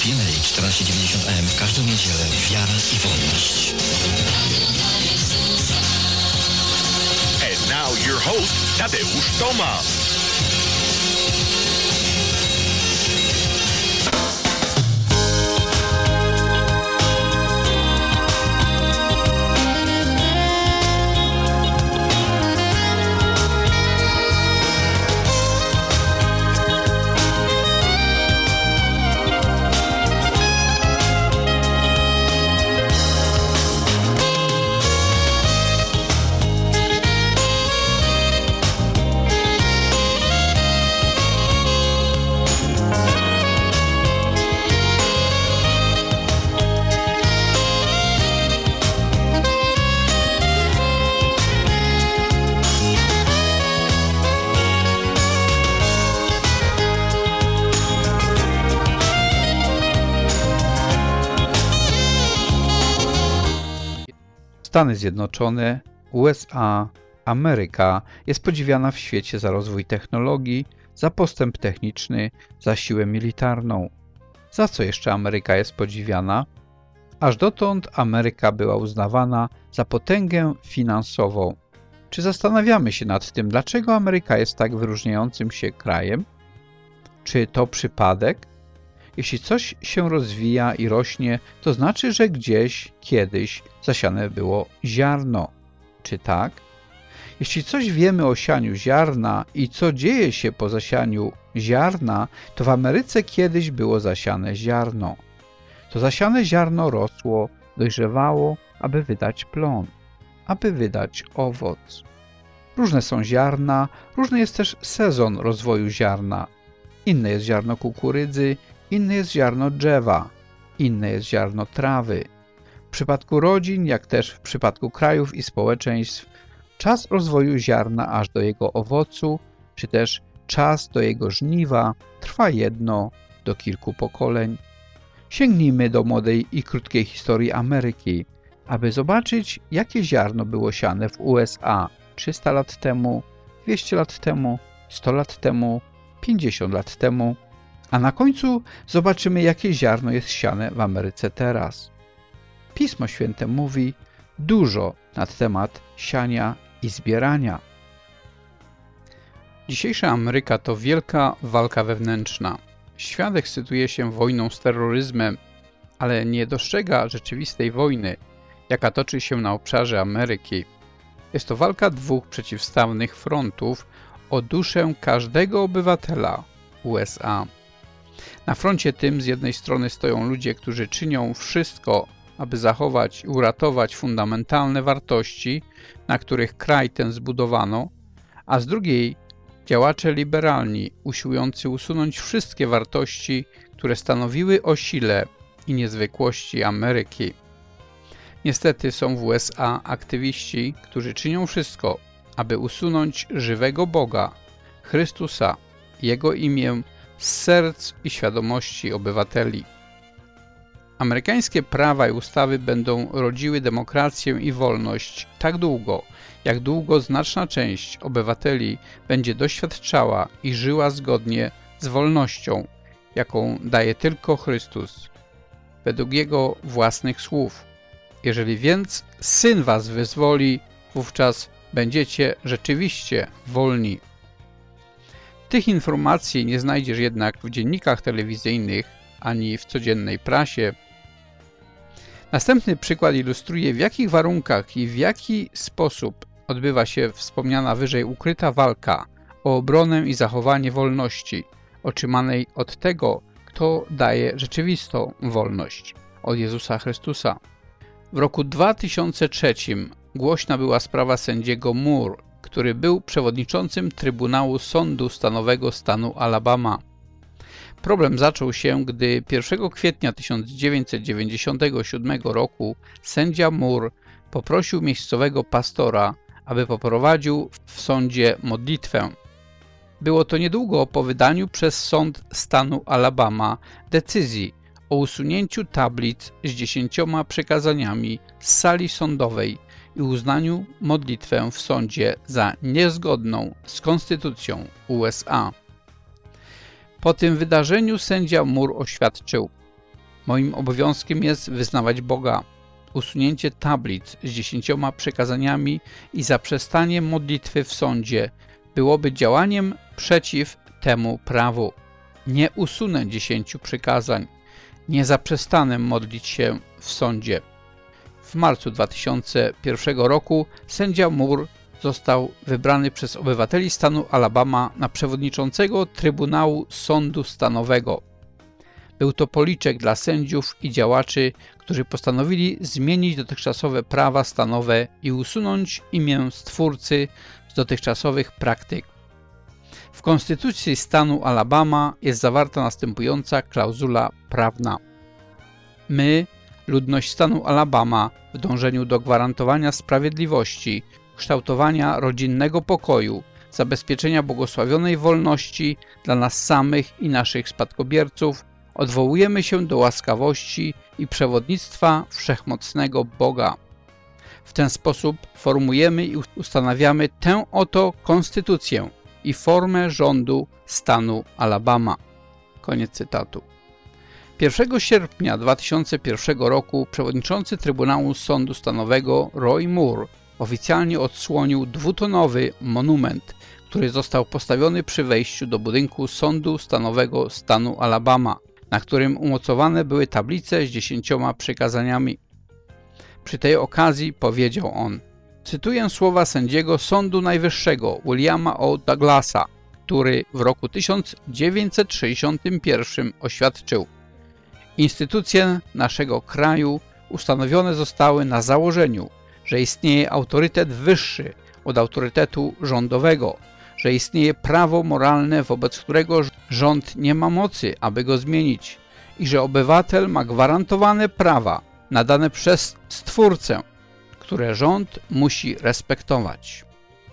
PMA 1490 AM w każdą niedzielę. Wiara i wolność. And now your host, Tadeusz Tomasz. Stany Zjednoczone, USA, Ameryka jest podziwiana w świecie za rozwój technologii, za postęp techniczny, za siłę militarną. Za co jeszcze Ameryka jest podziwiana? Aż dotąd Ameryka była uznawana za potęgę finansową. Czy zastanawiamy się nad tym, dlaczego Ameryka jest tak wyróżniającym się krajem? Czy to przypadek? Jeśli coś się rozwija i rośnie, to znaczy, że gdzieś, kiedyś zasiane było ziarno. Czy tak? Jeśli coś wiemy o sianiu ziarna i co dzieje się po zasianiu ziarna, to w Ameryce kiedyś było zasiane ziarno. To zasiane ziarno rosło, dojrzewało, aby wydać plon, aby wydać owoc. Różne są ziarna, różny jest też sezon rozwoju ziarna. Inne jest ziarno kukurydzy, inne jest ziarno drzewa, inne jest ziarno trawy. W przypadku rodzin, jak też w przypadku krajów i społeczeństw, czas rozwoju ziarna aż do jego owocu, czy też czas do jego żniwa trwa jedno do kilku pokoleń. Sięgnijmy do młodej i krótkiej historii Ameryki, aby zobaczyć, jakie ziarno było siane w USA 300 lat temu, 200 lat temu, 100 lat temu, 50 lat temu, a na końcu zobaczymy, jakie ziarno jest siane w Ameryce teraz. Pismo Święte mówi dużo na temat siania i zbierania. Dzisiejsza Ameryka to wielka walka wewnętrzna. Świat ekscytuje się wojną z terroryzmem, ale nie dostrzega rzeczywistej wojny, jaka toczy się na obszarze Ameryki. Jest to walka dwóch przeciwstawnych frontów o duszę każdego obywatela USA. Na froncie tym z jednej strony stoją ludzie, którzy czynią wszystko, aby zachować i uratować fundamentalne wartości, na których kraj ten zbudowano, a z drugiej działacze liberalni, usiłujący usunąć wszystkie wartości, które stanowiły o sile i niezwykłości Ameryki. Niestety są w USA aktywiści, którzy czynią wszystko, aby usunąć żywego Boga, Chrystusa, Jego imię z serc i świadomości obywateli. Amerykańskie prawa i ustawy będą rodziły demokrację i wolność tak długo, jak długo znaczna część obywateli będzie doświadczała i żyła zgodnie z wolnością, jaką daje tylko Chrystus, według Jego własnych słów. Jeżeli więc Syn was wyzwoli, wówczas będziecie rzeczywiście wolni. Tych informacji nie znajdziesz jednak w dziennikach telewizyjnych ani w codziennej prasie. Następny przykład ilustruje, w jakich warunkach i w jaki sposób odbywa się wspomniana wyżej ukryta walka o obronę i zachowanie wolności, otrzymanej od tego, kto daje rzeczywistą wolność, od Jezusa Chrystusa. W roku 2003 głośna była sprawa sędziego Moore, który był przewodniczącym Trybunału Sądu Stanowego stanu Alabama. Problem zaczął się, gdy 1 kwietnia 1997 roku sędzia Moore poprosił miejscowego pastora, aby poprowadził w sądzie modlitwę. Było to niedługo po wydaniu przez sąd stanu Alabama decyzji o usunięciu tablic z 10 przykazaniami z sali sądowej i uznaniu modlitwę w sądzie za niezgodną z konstytucją USA. Po tym wydarzeniu sędzia Moore oświadczył: Moim obowiązkiem jest wyznawać Boga. Usunięcie tablic z 10 przykazaniami i zaprzestanie modlitwy w sądzie byłoby działaniem przeciw temu prawu. Nie usunę 10 przykazań. Nie zaprzestanę modlić się w sądzie. W marcu 2001 roku sędzia Moore został wybrany przez obywateli stanu Alabama na przewodniczącego Trybunału Sądu Stanowego. Był to policzek dla sędziów i działaczy, którzy postanowili zmienić dotychczasowe prawa stanowe i usunąć imię Stwórcy z dotychczasowych praktyk. W konstytucji stanu Alabama jest zawarta następująca klauzula prawna. My, ludność stanu Alabama, w dążeniu do gwarantowania sprawiedliwości, kształtowania rodzinnego pokoju, zabezpieczenia błogosławionej wolności dla nas samych i naszych spadkobierców, odwołujemy się do łaskawości i przewodnictwa wszechmocnego Boga. W ten sposób formujemy i ustanawiamy tę oto konstytucję i formę rządu stanu Alabama. Koniec cytatu. 1 sierpnia 2001 roku przewodniczący Trybunału Sądu Stanowego Roy Moore oficjalnie odsłonił 2-tonowy monument, który został postawiony przy wejściu do budynku Sądu Stanowego stanu Alabama, na którym umocowane były tablice z 10 przykazaniami. Przy tej okazji powiedział on, cytuję słowa sędziego Sądu Najwyższego Williama O. Douglasa, który w roku 1961 oświadczył: instytucje naszego kraju ustanowione zostały na założeniu, że istnieje autorytet wyższy od autorytetu rządowego, że istnieje prawo moralne, wobec którego rząd nie ma mocy, aby go zmienić i że obywatel ma gwarantowane prawa nadane przez Stwórcę, które rząd musi respektować.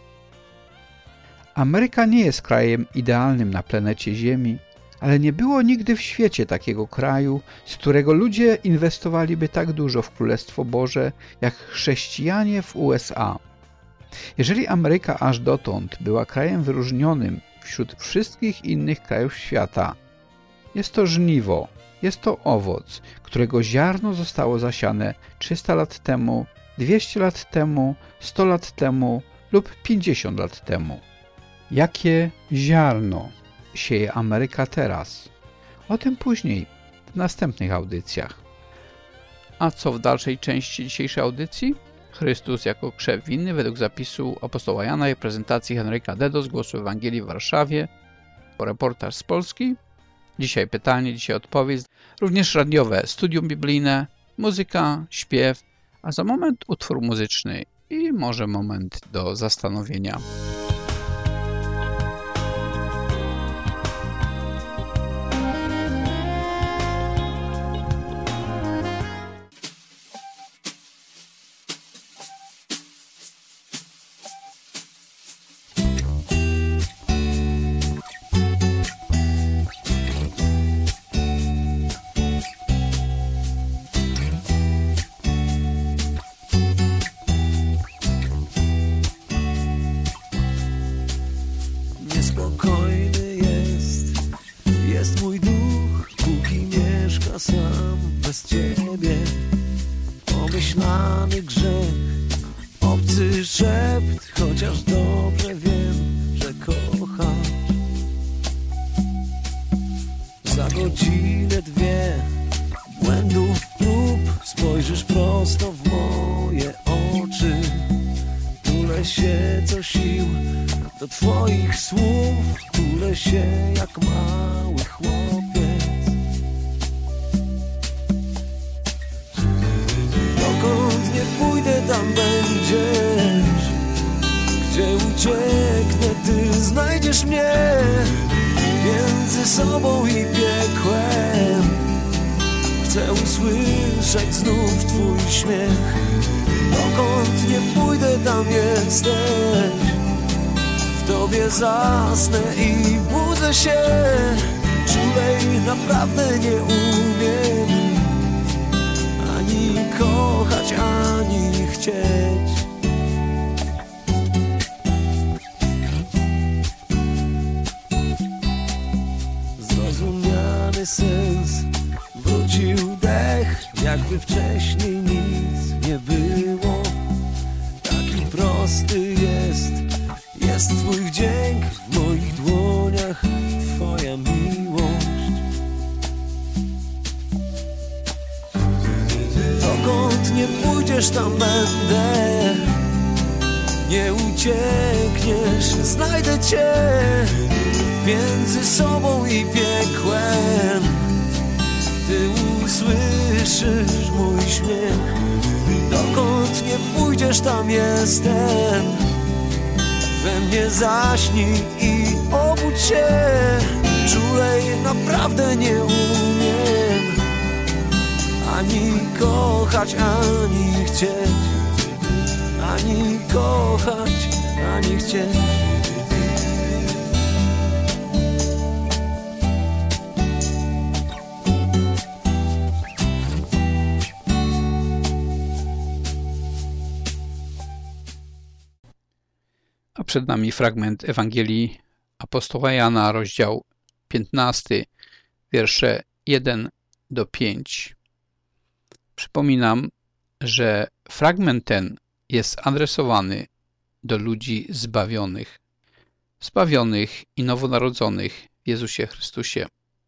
Ameryka nie jest krajem idealnym na planecie Ziemi, ale nie było nigdy w świecie takiego kraju, z którego ludzie inwestowaliby tak dużo w Królestwo Boże, jak chrześcijanie w USA. Jeżeli Ameryka aż dotąd była krajem wyróżnionym wśród wszystkich innych krajów świata, jest to żniwo, jest to owoc, którego ziarno zostało zasiane 300 lat temu, 200 lat temu, 100 lat temu lub 50 lat temu. Jakie ziarno sieje Ameryka teraz? O tym później, w następnych audycjach. A co w dalszej części dzisiejszej audycji? Chrystus jako krzew winny według zapisu apostoła Jana i prezentacji Henryka Dedo z Głosu Ewangelii w Warszawie. Reportaż z Polski. Dzisiaj pytanie, dzisiaj odpowiedź. Również radiowe studium biblijne, muzyka, śpiew, a za moment utwór muzyczny i może moment do zastanowienia. Zasnę i budzę się, czulej naprawdę nie umiem ani kochać, ani chcieć. Zrozumiany sens wrócił jakby wcześniej nic nie było. Taki prosty jest Twój wdzięk, w moich dłoniach Twoja miłość. Dokąd nie pójdziesz, tam będę. Nie uciekniesz, znajdę Cię między sobą i piekłem. Ty usłyszysz mój śmiech. Dokąd nie pójdziesz, tam jestem. We mnie zaśnij i obudź się. Czulej naprawdę nie umiem ani kochać, ani chcieć. Ani kochać, ani chcieć. A przed nami fragment Ewangelii apostoła Jana, rozdział 15, wiersze 1-5. Przypominam, że fragment ten jest adresowany do ludzi zbawionych i nowonarodzonych w Jezusie Chrystusie.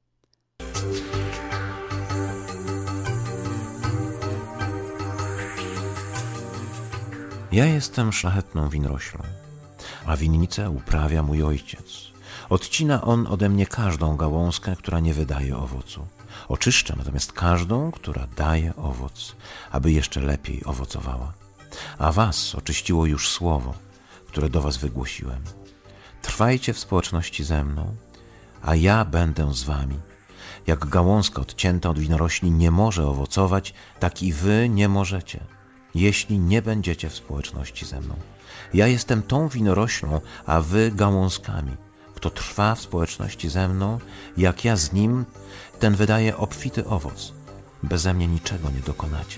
Ja jestem szlachetną winoroślą, a winnicę uprawia mój ojciec. Odcina on ode mnie każdą gałązkę, która nie wydaje owocu. Oczyszcza natomiast każdą, która daje owoc, aby jeszcze lepiej owocowała. A was oczyściło już słowo, które do was wygłosiłem. Trwajcie w społeczności ze mną, a ja będę z wami. Jak gałązka odcięta od winorośli nie może owocować, tak i wy nie możecie, jeśli nie będziecie w społeczności ze mną. Ja jestem tą winoroślą, a wy gałązkami. Kto trwa w społeczności ze mną, jak ja z nim, ten wydaje obfity owoc. Beze mnie niczego nie dokonacie.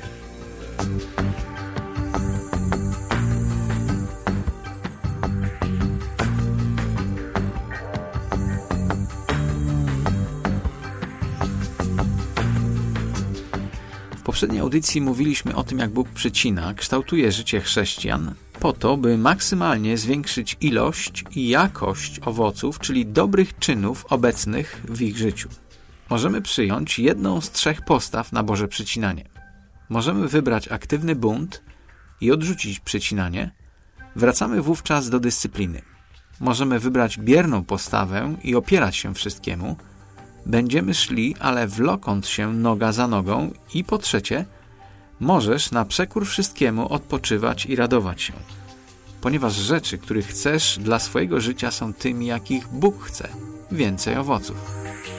W poprzedniej audycji mówiliśmy o tym, jak Bóg przycina, kształtuje życie chrześcijan po to, by maksymalnie zwiększyć ilość i jakość owoców, czyli dobrych czynów obecnych w ich życiu. Możemy przyjąć jedną z 3 postaw na Boże przycinanie. Możemy wybrać aktywny bunt i odrzucić przycinanie. Wracamy wówczas do dyscypliny. Możemy wybrać bierną postawę i opierać się wszystkiemu. Będziemy szli, ale wlokąc się noga za nogą. I po trzecie, możesz na przekór wszystkiemu odpoczywać i radować się, ponieważ rzeczy, których chcesz dla swojego życia, są tymi, jakich Bóg chce. Więcej owoców.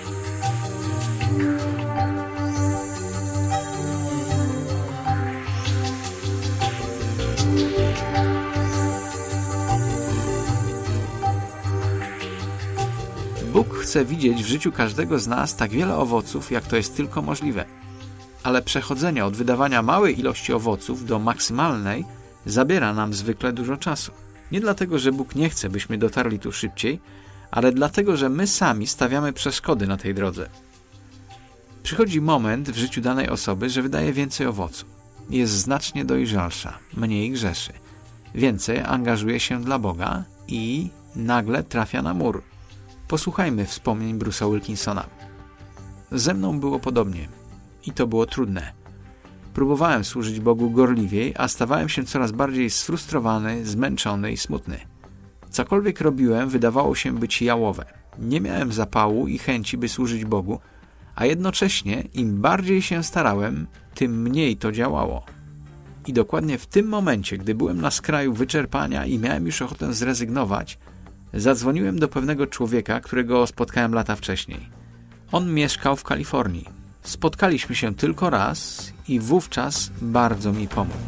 Bóg chce widzieć w życiu każdego z nas tak wiele owoców, jak to jest tylko możliwe. Ale przechodzenie od wydawania małej ilości owoców do maksymalnej zabiera nam zwykle dużo czasu. Nie dlatego, że Bóg nie chce, byśmy dotarli tu szybciej, ale dlatego, że my sami stawiamy przeszkody na tej drodze. Przychodzi moment w życiu danej osoby, że wydaje więcej owoców. Jest znacznie dojrzalsza, mniej grzeszy. Więcej angażuje się dla Boga i nagle trafia na mur. Posłuchajmy wspomnień Bruce'a Wilkinsona. Ze mną było podobnie i to było trudne. Próbowałem służyć Bogu gorliwiej, a stawałem się coraz bardziej sfrustrowany, zmęczony i smutny. Cokolwiek robiłem, wydawało się być jałowe. Nie miałem zapału i chęci, by służyć Bogu, a jednocześnie im bardziej się starałem, tym mniej to działało. I dokładnie w tym momencie, gdy byłem na skraju wyczerpania i miałem już ochotę zrezygnować, zadzwoniłem do pewnego człowieka, którego spotkałem lata wcześniej. On mieszkał w Kalifornii. Spotkaliśmy się tylko raz i wówczas bardzo mi pomógł.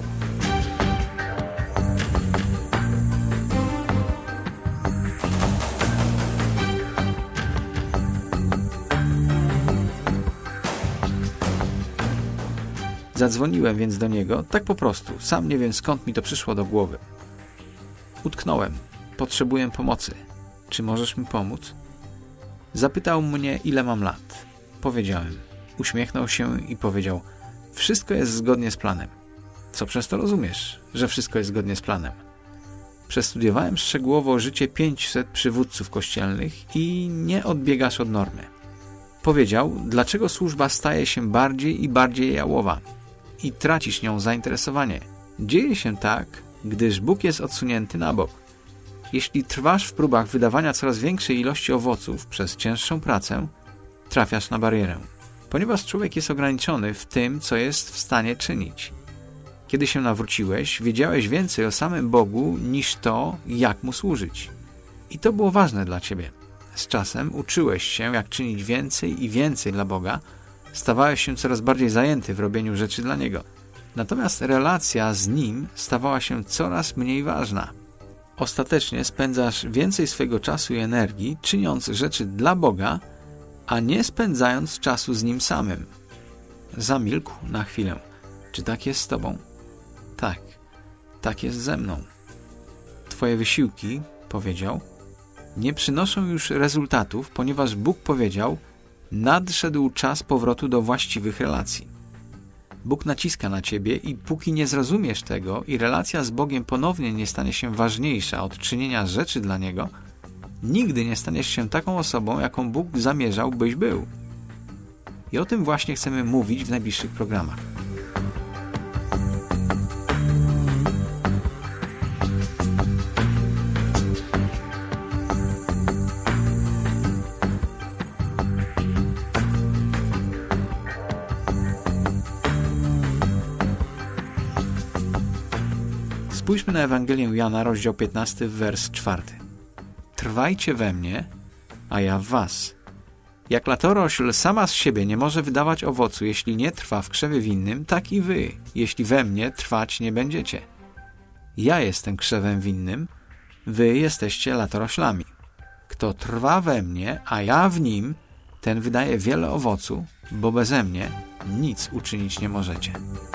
Zadzwoniłem więc do niego, tak po prostu, sam nie wiem skąd mi to przyszło do głowy. Utknąłem. Potrzebuję pomocy. Czy możesz mi pomóc? Zapytał mnie, ile mam lat. Powiedziałem. Uśmiechnął się i powiedział: Wszystko jest zgodnie z planem. Co przez to rozumiesz, że wszystko jest zgodnie z planem? Przestudiowałem szczegółowo życie 500 przywódców kościelnych i nie odbiegasz od normy. Powiedział, dlaczego służba staje się bardziej i bardziej jałowa i tracisz nią zainteresowanie. Dzieje się tak, gdyż Bóg jest odsunięty na bok. Jeśli trwasz w próbach wydawania coraz większej ilości owoców przez cięższą pracę, trafiasz na barierę, ponieważ człowiek jest ograniczony w tym, co jest w stanie czynić. Kiedy się nawróciłeś, wiedziałeś więcej o samym Bogu niż to, jak Mu służyć. I to było ważne dla ciebie. Z czasem uczyłeś się, jak czynić więcej i więcej dla Boga, stawałeś się coraz bardziej zajęty w robieniu rzeczy dla Niego. Natomiast relacja z Nim stawała się coraz mniej ważna. Ostatecznie spędzasz więcej swojego czasu i energii, czyniąc rzeczy dla Boga, a nie spędzając czasu z Nim samym. Zamilkł na chwilę. Czy tak jest z tobą? Tak, tak jest ze mną. Twoje wysiłki, powiedział, nie przynoszą już rezultatów, ponieważ Bóg powiedział, nadszedł czas powrotu do właściwych relacji. Bóg naciska na ciebie i póki nie zrozumiesz tego i relacja z Bogiem ponownie nie stanie się ważniejsza od czynienia rzeczy dla Niego, nigdy nie staniesz się taką osobą, jaką Bóg zamierzał, byś był. I o tym właśnie chcemy mówić w najbliższych programach. Spójrzmy na Ewangelię Jana, rozdział 15, wers 4. Trwajcie we mnie, a ja w was. Jak latorośl sama z siebie nie może wydawać owocu, jeśli nie trwa w krzewie winnym, tak i wy, jeśli we mnie trwać nie będziecie. Ja jestem krzewem winnym, wy jesteście latoroślami. Kto trwa we mnie, a ja w nim, ten wydaje wiele owocu, bo beze mnie nic uczynić nie możecie.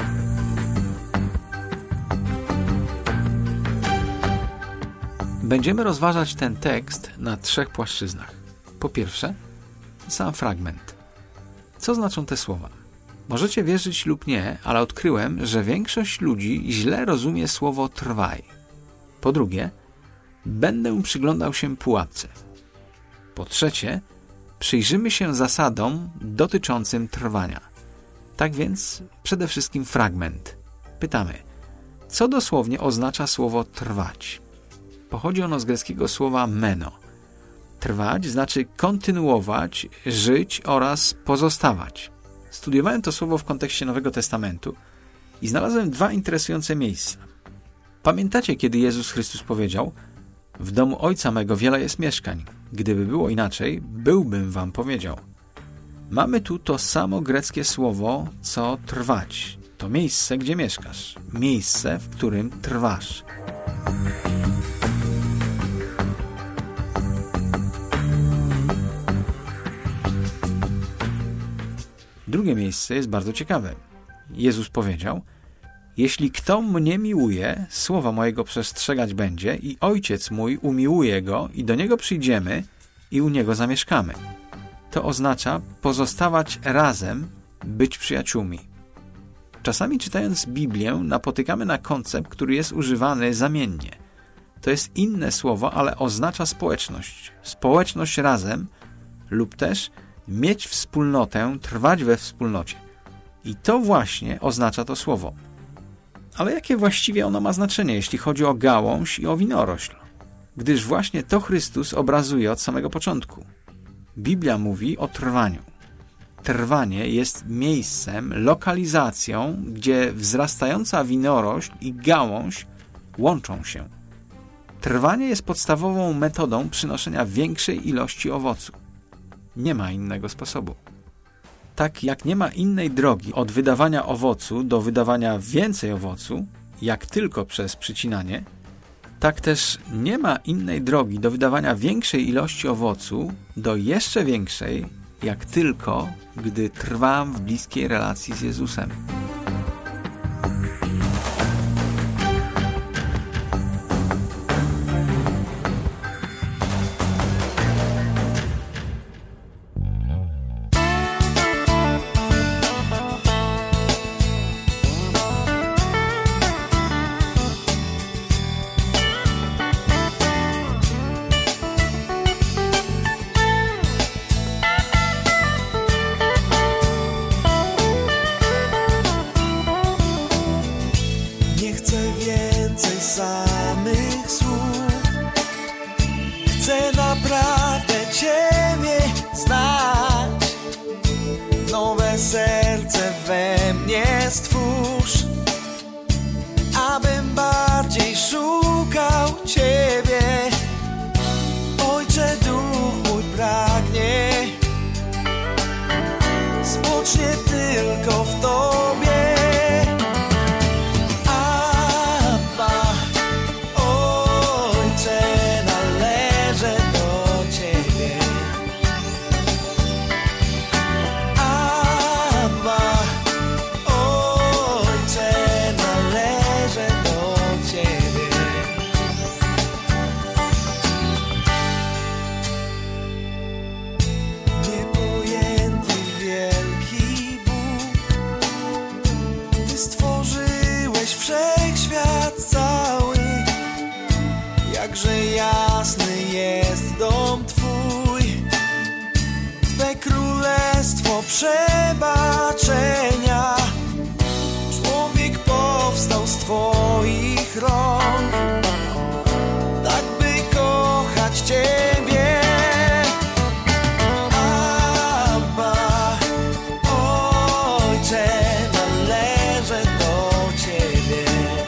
Będziemy rozważać ten tekst na 3 płaszczyznach. Po pierwsze, sam fragment. Co znaczą te słowa? Możecie wierzyć lub nie, ale odkryłem, że większość ludzi źle rozumie słowo trwaj. Po drugie, będę przyglądał się pułapce. Po trzecie, przyjrzymy się zasadom dotyczącym trwania. Tak więc przede wszystkim fragment. Pytamy, co dosłownie oznacza słowo trwać? Pochodzi ono z greckiego słowa meno. Trwać znaczy kontynuować, żyć oraz pozostawać. Studiowałem to słowo w kontekście Nowego Testamentu i znalazłem 2 interesujące miejsca. Pamiętacie, kiedy Jezus Chrystus powiedział: w domu Ojca mego wiele jest mieszkań. Gdyby było inaczej, byłbym wam powiedział. Mamy tu to samo greckie słowo, co trwać. To miejsce, gdzie mieszkasz. Miejsce, w którym trwasz. Drugie miejsce jest bardzo ciekawe. Jezus powiedział: jeśli kto mnie miłuje, słowa mojego przestrzegać będzie i Ojciec mój umiłuje go i do niego przyjdziemy i u niego zamieszkamy. To oznacza pozostawać razem, być przyjaciółmi. Czasami czytając Biblię napotykamy na koncept, który jest używany zamiennie. To jest inne słowo, ale oznacza społeczność. Społeczność razem lub też mieć wspólnotę, trwać we wspólnocie. I to właśnie oznacza to słowo. Ale jakie właściwie ono ma znaczenie, jeśli chodzi o gałąź i o winorośl? Gdyż właśnie to Chrystus obrazuje od samego początku. Biblia mówi o trwaniu. Trwanie jest miejscem, lokalizacją, gdzie wzrastająca winorośl i gałąź łączą się. Trwanie jest podstawową metodą przynoszenia większej ilości owocu. Nie ma innego sposobu. Tak jak nie ma innej drogi od wydawania owocu do wydawania więcej owocu, jak tylko przez przycinanie, tak też nie ma innej drogi do wydawania większej ilości owocu do jeszcze większej, jak tylko gdy trwam w bliskiej relacji z Jezusem. Ty stworzyłeś wszechświat cały, jakże jasny jest dom Twój. Twe królestwo przebaczenia, człowiek powstał z Twoich rąk, tak by kochać Ciebie. Abba, Ojcze, należę do Ciebie.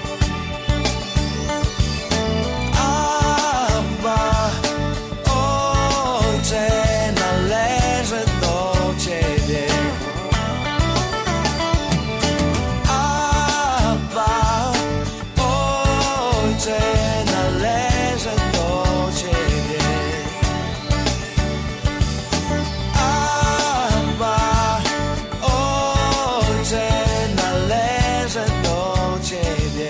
Abba, Ojcze, należę do Ciebie. Abba, Ojcze, należę do Ciebie. Abba, Ojcze, należę do Ciebie.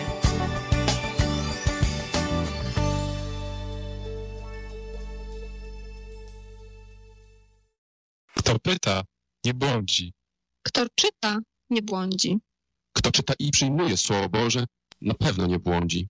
Kto pyta, nie błądzi. Kto czyta, nie błądzi. Kto czyta i przyjmuje Słowo Boże, na pewno nie błądzi.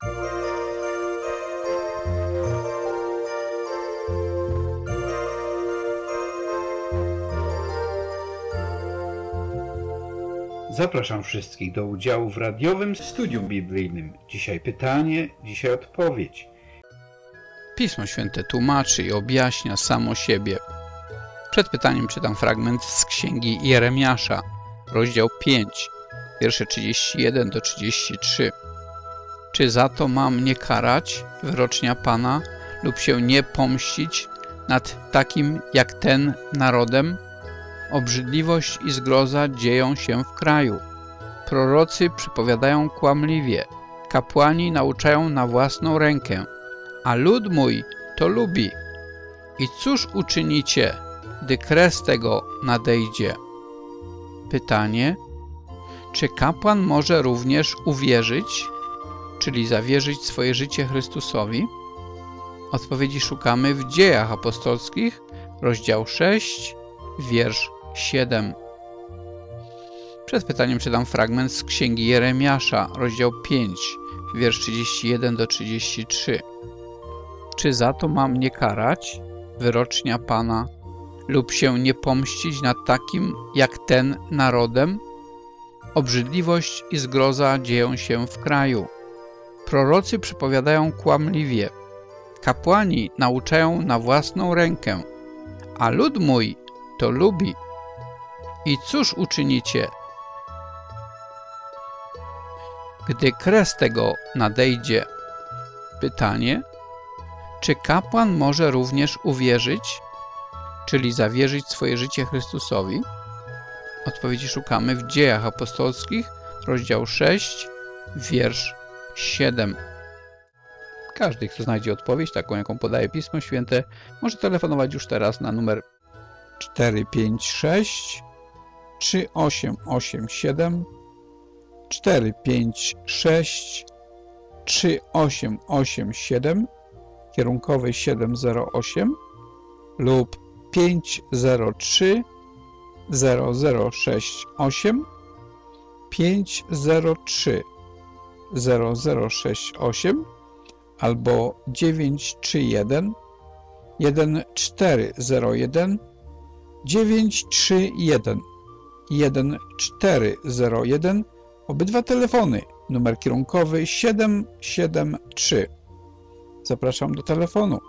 Zapraszam wszystkich do udziału w radiowym studium biblijnym. Dzisiaj pytanie, dzisiaj odpowiedź. Pismo Święte tłumaczy i objaśnia samo siebie. Przed pytaniem czytam fragment z Księgi Jeremiasza, rozdział 5, wiersze 31 do 33. Czy za to mam nie karać wyrocznia Pana lub się nie pomścić nad takim jak ten narodem? Obrzydliwość i zgroza dzieją się w kraju. Prorocy przypowiadają kłamliwie, kapłani nauczają na własną rękę, a lud mój to lubi. I cóż uczynicie, gdy kres tego nadejdzie? Pytanie: czy kapłan może również uwierzyć, czyli zawierzyć swoje życie Chrystusowi? Odpowiedzi szukamy w Dziejach Apostolskich, rozdział 6, wiersz 7. Przed pytaniem czytam fragment z Księgi Jeremiasza, rozdział 5, wiersz 31 do 33. Czy za to mam nie karać wyrocznia Pana lub się nie pomścić nad takim jak ten narodem? Obrzydliwość i zgroza dzieją się w kraju. Prorocy przypowiadają kłamliwie, kapłani nauczają na własną rękę, a lud mój to lubi. I cóż uczynicie, gdy kres tego nadejdzie? Pytanie: czy kapłan może również uwierzyć, czyli zawierzyć swoje życie Chrystusowi? Odpowiedzi szukamy w Dziejach Apostolskich, rozdział 6, wiersz 7. Każdy, kto znajdzie odpowiedź, taką jaką podaje Pismo Święte, może telefonować już teraz na numer 456 3887 456 3887 kierunkowy 708 lub 503 0068 503 0068 albo 931 1401 931 1401. Obydwa telefony, numer kierunkowy 773. Zapraszam do telefonu.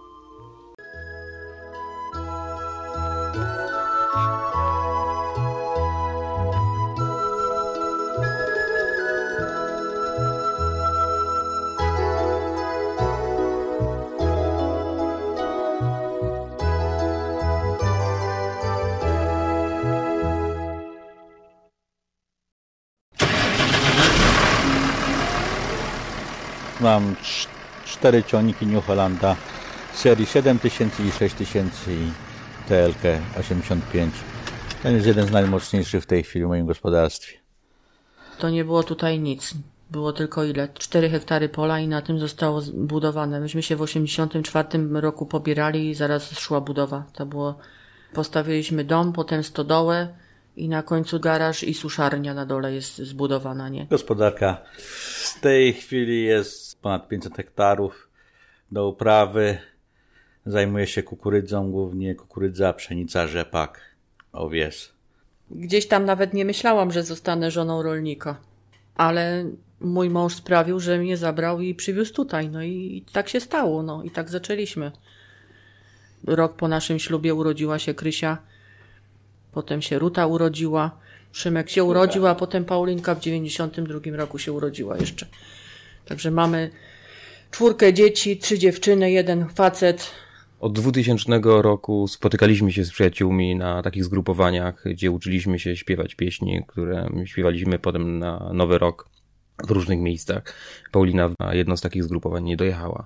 Mam 4 ciągniki New Hollanda serii 7000 i 6000 i TLK 85. Ten jest jeden z najmocniejszych w tej chwili w moim gospodarstwie. To nie było tutaj nic. Było tylko ile? 4 hektary pola i na tym zostało zbudowane. Myśmy się w 1984 roku pobierali i zaraz szła budowa. To było, postawiliśmy dom, potem stodołę i na końcu garaż i suszarnia na dole jest zbudowana, nie? Gospodarka w tej chwili jest ponad 500 hektarów do uprawy. Zajmuje się kukurydzą, głównie kukurydza, pszenica, rzepak, owies. Gdzieś tam nawet nie myślałam, że zostanę żoną rolnika, ale mój mąż sprawił, że mnie zabrał i przywiózł tutaj, no i tak się stało, no i tak zaczęliśmy. Rok po naszym ślubie urodziła się Krysia, potem się Ruta urodziła, Szymek się urodził, a potem Paulinka w 92 roku się urodziła jeszcze. Także mamy 4 dzieci, 3 dziewczyny, 1 facet. Od 2000 roku spotykaliśmy się z przyjaciółmi na takich zgrupowaniach, gdzie uczyliśmy się śpiewać pieśni, które śpiewaliśmy potem na Nowy Rok w różnych miejscach. Paulina na jedno z takich zgrupowań nie dojechała.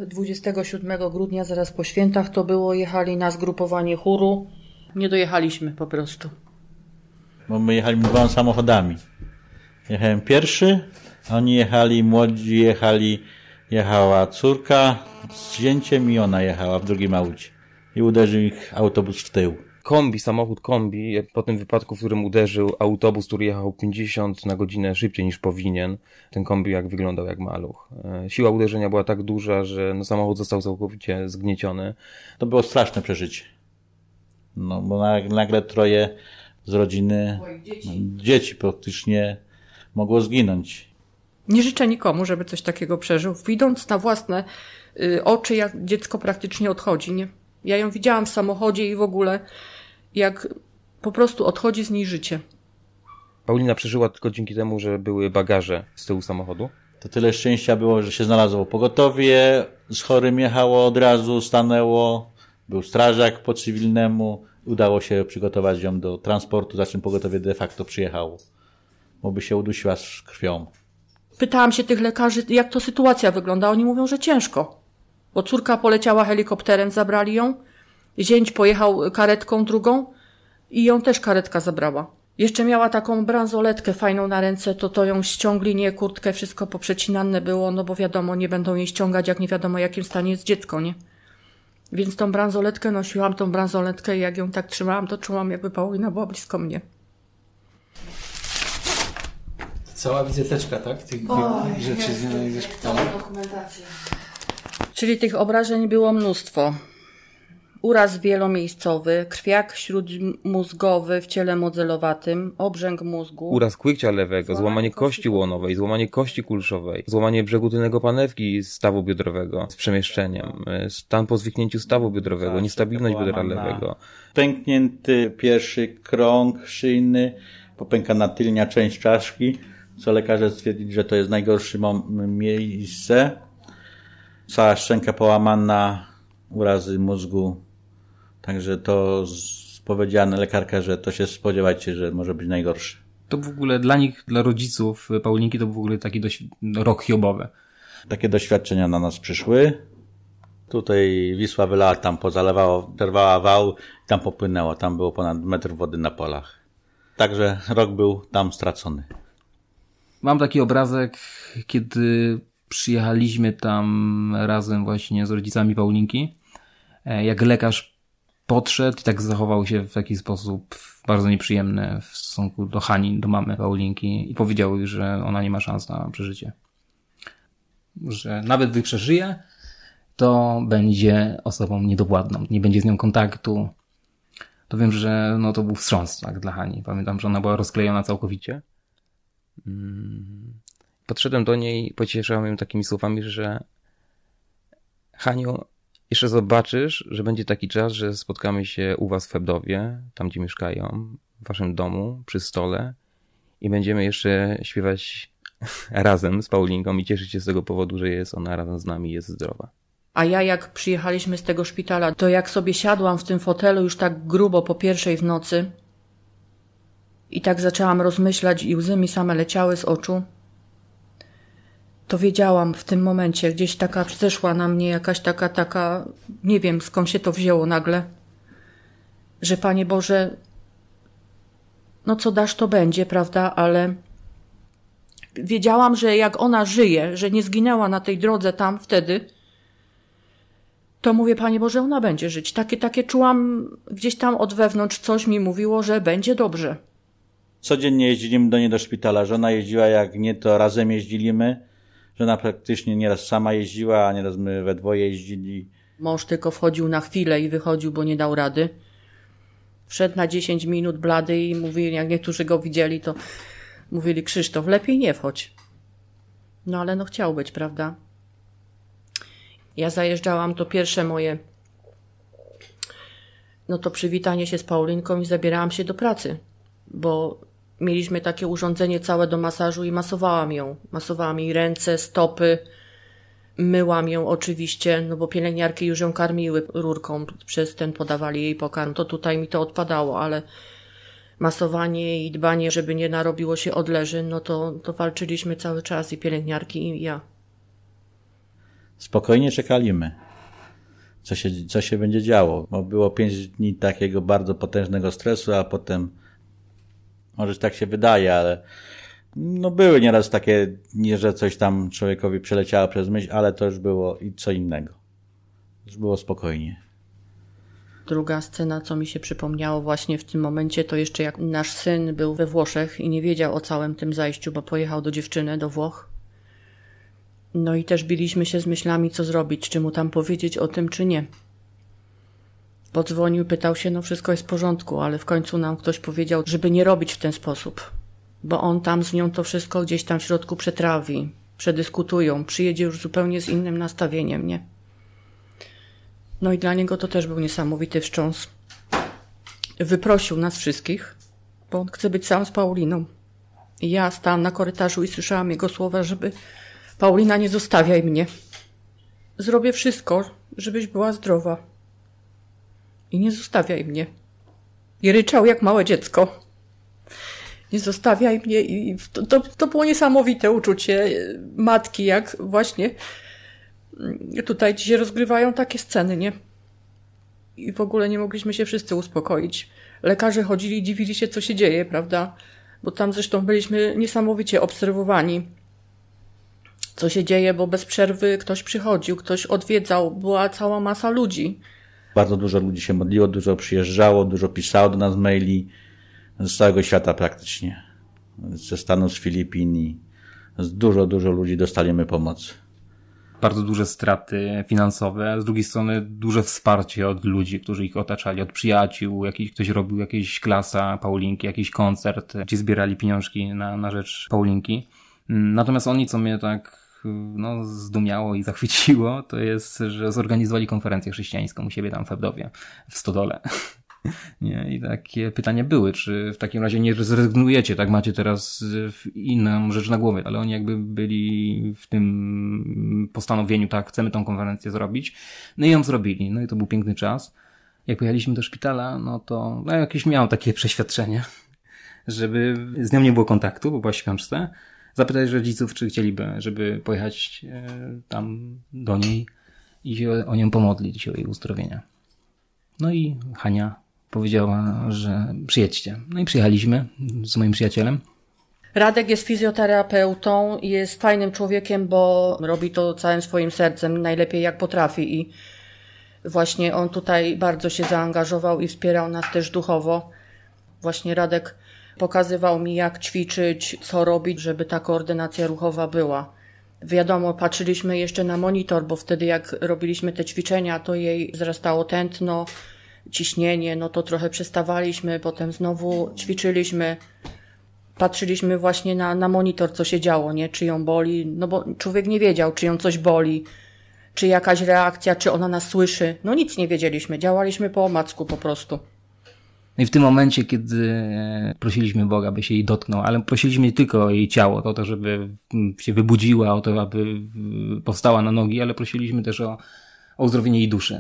27 grudnia, zaraz po świętach to było, jechali na zgrupowanie chóru. Nie dojechaliśmy po prostu. Bo my jechaliśmy 2 samochodami. Jechałem pierwszy, a oni jechali, młodzi jechała córka z zięciem i ona jechała w drugim aucie. I uderzył ich autobus w tył. Samochód kombi, po tym wypadku, w którym uderzył autobus, który jechał 50 na godzinę szybciej niż powinien, ten kombi wyglądał jak maluch. Siła uderzenia była tak duża, że samochód został całkowicie zgnieciony. To było straszne przeżycie. No, bo nagle 3 z rodziny, dzieci praktycznie mogło zginąć. Nie życzę nikomu, żeby coś takiego przeżył. Widząc na własne oczy, jak dziecko praktycznie odchodzi, nie? Ja ją widziałam w samochodzie i w ogóle jak po prostu odchodzi z niej życie. Paulina przeżyła tylko dzięki temu, że były bagaże z tyłu samochodu. To tyle szczęścia było, że się znalazło pogotowie, z chorym jechało od razu, stanęło, był strażak po cywilnemu, udało się przygotować ją do transportu, za czym pogotowie de facto przyjechało, bo by się udusiła z krwią. Pytałam się tych lekarzy, jak to sytuacja wygląda. Oni mówią, że ciężko, bo córka poleciała helikopterem, zabrali ją, zięć pojechał karetką drugą i ją też karetka zabrała. Jeszcze miała taką bransoletkę fajną na ręce, to ją ściągli, nie, kurtkę, wszystko poprzecinane było, no bo wiadomo, nie będą jej ściągać, jak nie wiadomo jakim stanie jest dziecko, nie? Więc tą bransoletkę nosiłam, tą bransoletkę i jak ją tak trzymałam, to czułam, jakby Paulina była blisko mnie. Cała wizyteczka, tak? Tych rzeczy związanych ze szpitalem. Czyli tych obrażeń było mnóstwo. Uraz wielomiejscowy, krwiak śródmózgowy w ciele modelowatym, obrzęk mózgu. Uraz kłykcia lewego, złamanie kości łonowej, złamanie kości kulszowej, złamanie brzegu tylnego panewki stawu biodrowego z przemieszczeniem, stan po zwiknięciu stawu biodrowego, niestabilność biodra lewego. Pęknięty pierwszy krąg szyjny, popękana tylnia część czaszki, co lekarze stwierdzili, że to jest najgorsze miejsce. Cała szczęka połamana, urazy mózgu. Także to powiedziane lekarka, że to się spodziewajcie, że może być najgorsze. To w ogóle dla nich, dla rodziców Paulinki, to był w ogóle taki rok hiobowy. Takie doświadczenia na nas przyszły. Tutaj Wisła wylała, tam pozalewało, przerwała wał, tam popłynęło. Tam było ponad 1 metr wody na polach. Także rok był tam stracony. Mam taki obrazek, kiedy przyjechaliśmy tam razem właśnie z rodzicami Paulinki. Jak lekarz podszedł i tak zachował się w taki sposób bardzo nieprzyjemny w stosunku do Hani, do mamy Paulinki i powiedział jej, że ona nie ma szans na przeżycie. Że nawet gdy przeżyje, to będzie osobą niedowładną, nie będzie z nią kontaktu. To wiem, że to był wstrząs tak, dla Hani. Pamiętam, że ona była rozklejona całkowicie. Podszedłem do niej i pocieszałem ją takimi słowami, że Haniu, jeszcze zobaczysz, że będzie taki czas, że spotkamy się u was w Febdowie, tam gdzie mieszkają, w waszym domu, przy stole i będziemy jeszcze śpiewać razem z Paulinką i cieszyć się z tego powodu, że jest ona razem z nami i jest zdrowa. A ja jak przyjechaliśmy z tego szpitala, to jak sobie siadłam w tym fotelu już tak grubo po 1:00 w nocy i tak zaczęłam rozmyślać i łzy mi same leciały z oczu, to wiedziałam w tym momencie, gdzieś taka zeszła na mnie jakaś taka, nie wiem skąd się to wzięło nagle, że Panie Boże, co dasz to będzie, prawda, ale wiedziałam, że jak ona żyje, że nie zginęła na tej drodze tam wtedy, to mówię, Panie Boże, ona będzie żyć. Takie czułam gdzieś tam od wewnątrz, coś mi mówiło, że będzie dobrze. Codziennie jeździliśmy do niej do szpitala. Żona jeździła, jak nie to razem jeździliśmy. Żona praktycznie nieraz sama jeździła, a nieraz my we dwoje jeździli. Mąż tylko wchodził na chwilę i wychodził, bo nie dał rady. Wszedł na 10 minut blady i mówili, jak niektórzy go widzieli, to mówili: Krzysztof, lepiej nie wchodź. No ale no chciał być, prawda? Ja zajeżdżałam, to pierwsze moje, no to przywitanie się z Paulinką i zabierałam się do pracy, bo mieliśmy takie urządzenie całe do masażu i masowałam ją. Masowałam jej ręce, stopy, myłam ją oczywiście, no bo pielęgniarki już ją karmiły rurką, przez ten podawali jej pokarm, to tutaj mi to odpadało, ale masowanie i dbanie, żeby nie narobiło się odleży, no to walczyliśmy cały czas i pielęgniarki i ja. Spokojnie czekaliśmy, co się będzie działo, bo było 5 dni takiego bardzo potężnego stresu, a potem, może tak się wydaje, ale no były nieraz takie dni, że coś tam człowiekowi przeleciało przez myśl, ale to już było i co innego. Już było spokojnie. Druga scena, co mi się przypomniało właśnie w tym momencie, to jeszcze jak nasz syn był we Włoszech i nie wiedział o całym tym zajściu, bo pojechał do dziewczyny do Włoch. No i też biliśmy się z myślami, co zrobić, czy mu tam powiedzieć o tym, czy nie. Podzwonił, pytał się, no wszystko jest w porządku, ale w końcu nam ktoś powiedział, żeby nie robić w ten sposób, bo on tam z nią to wszystko gdzieś tam w środku przetrawi, przedyskutują, przyjedzie już zupełnie z innym nastawieniem, nie? No i dla niego to też był niesamowity wstrząs. Wyprosił nas wszystkich, bo on chce być sam z Pauliną. I ja stałam na korytarzu i słyszałam jego słowa, żeby Paulina, nie zostawiaj mnie. Zrobię wszystko, żebyś była zdrowa. I nie zostawiaj mnie. I ryczał jak małe dziecko. Nie zostawiaj mnie. I to było niesamowite uczucie matki, jak właśnie tutaj ci się rozgrywają takie sceny, nie? I w ogóle nie mogliśmy się wszyscy uspokoić. Lekarze chodzili i dziwili się, co się dzieje, prawda? Bo tam zresztą byliśmy niesamowicie obserwowani. Co się dzieje, bo bez przerwy ktoś przychodził, ktoś odwiedzał, była cała masa ludzi. Bardzo dużo ludzi się modliło, dużo przyjeżdżało, dużo pisało do nas maili z całego świata praktycznie. Ze Stanów, z Filipin i dużo ludzi dostaliśmy pomoc. Bardzo duże straty finansowe, a z drugiej strony duże wsparcie od ludzi, którzy ich otaczali, od przyjaciół, ktoś robił jakieś klasa Paulinki, jakiś koncert, gdzie zbierali pieniążki na rzecz Paulinki. Natomiast oni, co mnie tak zdumiało i zachwyciło, to jest, że zorganizowali konferencję chrześcijańską u siebie tam w Ebdowie, w Stodole. Nie? I takie pytania były, czy w takim razie nie zrezygnujecie, tak macie teraz inną rzecz na głowie, ale oni jakby byli w tym postanowieniu, tak, chcemy tą konferencję zrobić, no i ją zrobili, no i to był piękny czas. Jak pojechaliśmy do szpitala, no to jakieś miałem takie przeświadczenie, żeby z nią nie było kontaktu, bo była w śpiączce, zapytać rodziców, czy chcieliby, żeby pojechać tam do niej i się o nią pomodlić, o jej uzdrowienia. No i Hania powiedziała, że przyjedźcie. No i przyjechaliśmy z moim przyjacielem. Radek jest fizjoterapeutą, jest fajnym człowiekiem, bo robi to całym swoim sercem, najlepiej jak potrafi i właśnie on tutaj bardzo się zaangażował i wspierał nas też duchowo. Właśnie Radek pokazywał mi, jak ćwiczyć, co robić, żeby ta koordynacja ruchowa była. Wiadomo, patrzyliśmy jeszcze na monitor, bo wtedy jak robiliśmy te ćwiczenia, to jej wzrastało tętno, ciśnienie, no to trochę przestawaliśmy, potem znowu ćwiczyliśmy, patrzyliśmy właśnie na monitor, co się działo, nie? Czy ją boli, no bo człowiek nie wiedział, czy ją coś boli, czy jakaś reakcja, czy ona nas słyszy, no nic nie wiedzieliśmy, działaliśmy po omacku po prostu. No i w tym momencie, kiedy prosiliśmy Boga, by się jej dotknął, ale prosiliśmy nie tylko o jej ciało, o to, żeby się wybudziła, o to, aby powstała na nogi, ale prosiliśmy też o uzdrowienie jej duszy.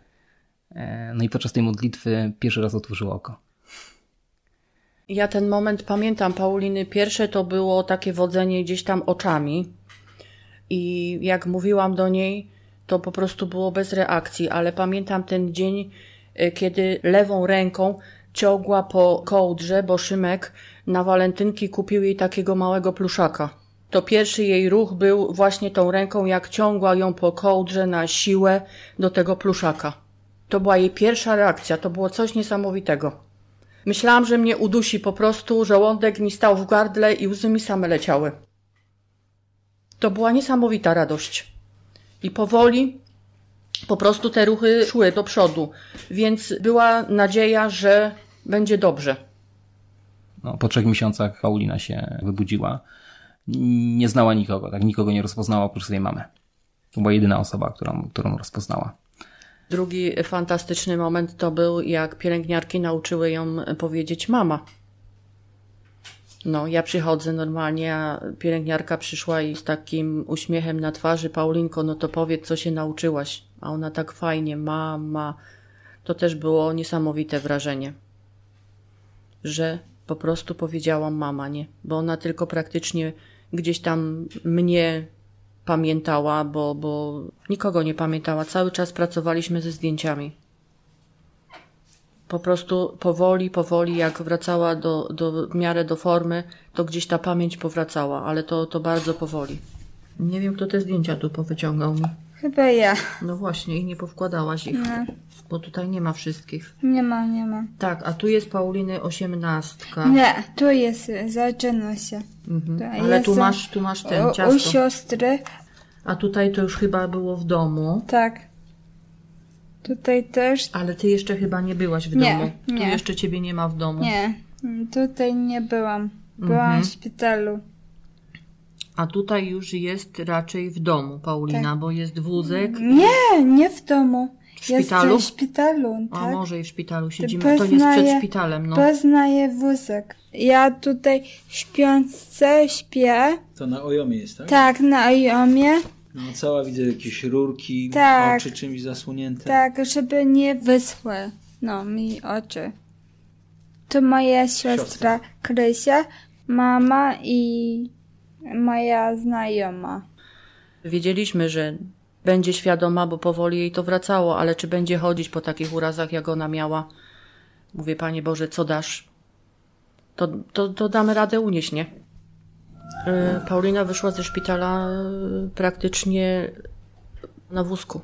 No i podczas tej modlitwy pierwszy raz otworzyła oko. Ja ten moment pamiętam, Pauliny. Pierwsze to było takie wodzenie gdzieś tam oczami i jak mówiłam do niej, to po prostu było bez reakcji, ale pamiętam ten dzień, kiedy lewą ręką ciągła po kołdrze, bo Szymek na walentynki kupił jej takiego małego pluszaka. To pierwszy jej ruch był właśnie tą ręką, jak ciągła ją po kołdrze na siłę do tego pluszaka. To była jej pierwsza reakcja, to było coś niesamowitego. Myślałam, że mnie udusi po prostu, żołądek mi stał w gardle i łzy mi same leciały. To była niesamowita radość. I powoli po prostu te ruchy szły do przodu, więc była nadzieja, że będzie dobrze. No, po 3 miesiącach Paulina się wybudziła. Nie znała nikogo, tak? Nikogo nie rozpoznała oprócz swojej mamy. To była jedyna osoba, którą rozpoznała. Drugi fantastyczny moment to był, jak pielęgniarki nauczyły ją powiedzieć mama. No, ja przychodzę normalnie, a pielęgniarka przyszła i z takim uśmiechem na twarzy: Paulinko, no to powiedz, co się nauczyłaś. A ona tak fajnie: mama. To też było niesamowite wrażenie, że po prostu powiedziałam mama, nie? Bo ona tylko praktycznie gdzieś tam mnie pamiętała, bo nikogo nie pamiętała. Cały czas pracowaliśmy ze zdjęciami. Po prostu powoli, jak wracała w miarę do formy, to gdzieś ta pamięć powracała, ale to bardzo powoli. Nie wiem, kto te zdjęcia tu powyciągał mi. Chyba ja. No właśnie, i nie powkładałaś ich, No. bo tutaj nie ma wszystkich. Nie ma. Tak, a tu jest Pauliny 18. Nie, tu jest, zaczyna się. Ale tu masz ten ciasto. U siostry. A tutaj to już chyba było w domu. Tak. Tutaj też. Ale ty jeszcze chyba nie byłaś w domu. Tu jeszcze ciebie nie ma w domu. Nie, tutaj nie byłam. Byłam w szpitalu. A tutaj już jest raczej w domu, Paulina, tak. Bo jest wózek. Nie w domu. W szpitalu? Jest w szpitalu, tak. A może i w szpitalu siedzimy. To jest przed szpitalem, no. Poznaję wózek. Ja tutaj śpię. To na ojomie jest, tak? Tak, na ojomie. No cała widzę jakieś rurki, tak. Oczy czymś zasłonięte. Tak, żeby nie wyschły. No, mi oczy. To moja siostra Krysia, mama i moja znajoma. Wiedzieliśmy, że będzie świadoma, bo powoli jej to wracało, ale czy będzie chodzić po takich urazach, jak ona miała? Mówię: Panie Boże, co dasz? To damy radę unieść, nie? Paulina wyszła ze szpitala praktycznie na wózku.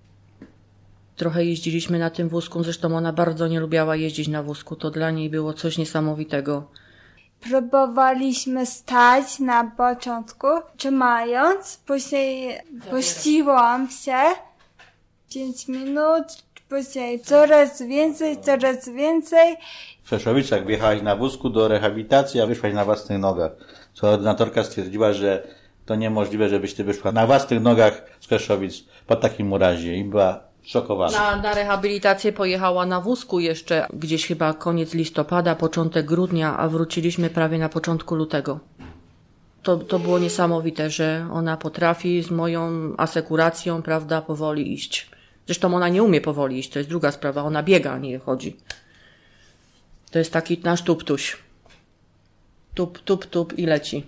Trochę jeździliśmy na tym wózku, zresztą ona bardzo nie lubiała jeździć na wózku. To dla niej było coś niesamowitego. Próbowaliśmy stać na początku, trzymając, później puściłam się 5 minut, później coraz więcej. W Przeszowicach wjechałaś na wózku do rehabilitacji, a wyszłaś na własnych nogach. Co ordynatorka stwierdziła, że to niemożliwe, żebyś ty wyszła na własnych nogach z Przeszowic po takim urazie i była szokowana. Na rehabilitację pojechała na wózku jeszcze gdzieś chyba koniec listopada, początek grudnia, a wróciliśmy prawie na początku lutego. To było niesamowite, że ona potrafi z moją asekuracją, prawda, powoli iść. Zresztą ona nie umie powoli iść, to jest druga sprawa. Ona biega, nie chodzi. To jest taki nasz tuptuś. Tup i leci.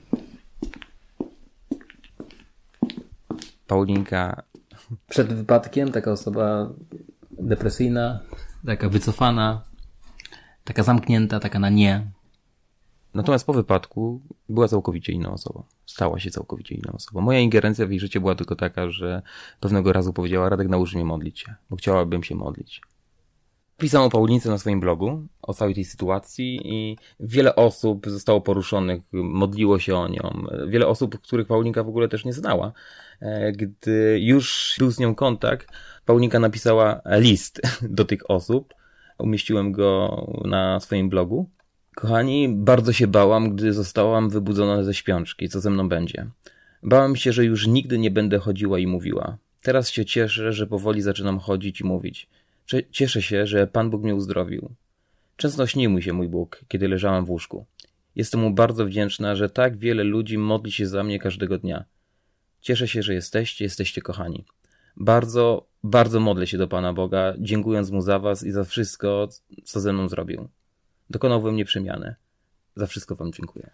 Paulinka przed wypadkiem taka osoba depresyjna, taka wycofana, taka zamknięta, taka na nie. Natomiast po wypadku była całkowicie inną osobą. Stała się całkowicie inną osobą. Moja ingerencja w jej życie była tylko taka, że pewnego razu powiedziała: Radek, naucz mnie modlić się, bo chciałabym się modlić. Pisałem o Paulince na swoim blogu, o całej tej sytuacji i wiele osób zostało poruszonych, modliło się o nią. Wiele osób, których Paulinka w ogóle też nie znała. Gdy już był z nią kontakt, Paulinka napisała list do tych osób. Umieściłem go na swoim blogu. Kochani, bardzo się bałam, gdy zostałam wybudzona ze śpiączki. Co ze mną będzie? Bałam się, że już nigdy nie będę chodziła i mówiła. Teraz się cieszę, że powoli zaczynam chodzić i mówić. Cieszę się, że Pan Bóg mnie uzdrowił. Często śnił mi się mój Bóg, kiedy leżałam w łóżku. Jestem mu bardzo wdzięczna, że tak wiele ludzi modli się za mnie każdego dnia. Cieszę się, że jesteście kochani. Bardzo, bardzo modlę się do Pana Boga, dziękując mu za was i za wszystko, co ze mną zrobił. Dokonał we mnie przemiany. Za wszystko wam dziękuję.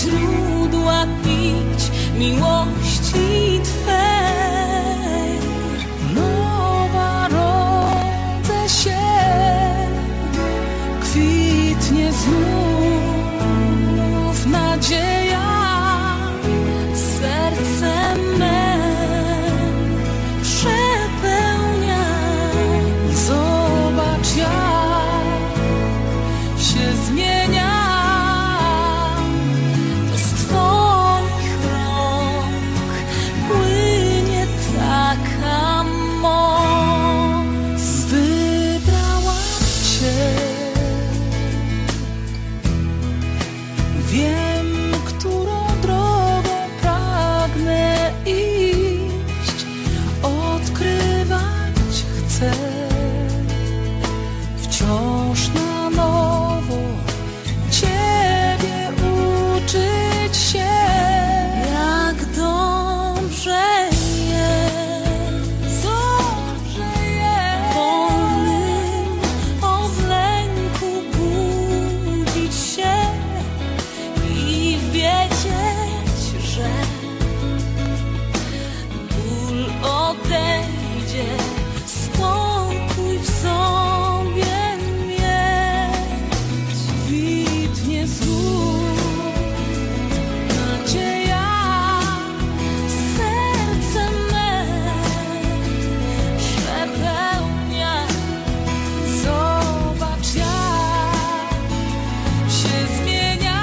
źródła pić miłości Twej. Nowa rodzę się, kwitnie znów nadzieja, serce me przepełnia. Zobacz, jak się zmienia. To z Twoich rąk płynie taka moc. Wybrałam Cię, wiem, którą drogą pragnę iść, odkrywać chcę wciąż na nowo, Ciebie uczyć się, jak dobrze jest, wolnym od lęku budzić się i wiedzieć, że ból odejdzie, spokój w sobie mieć. Kwitnie znów nadzieja, serce me przepełnia. Zobacz, jak się zmienia.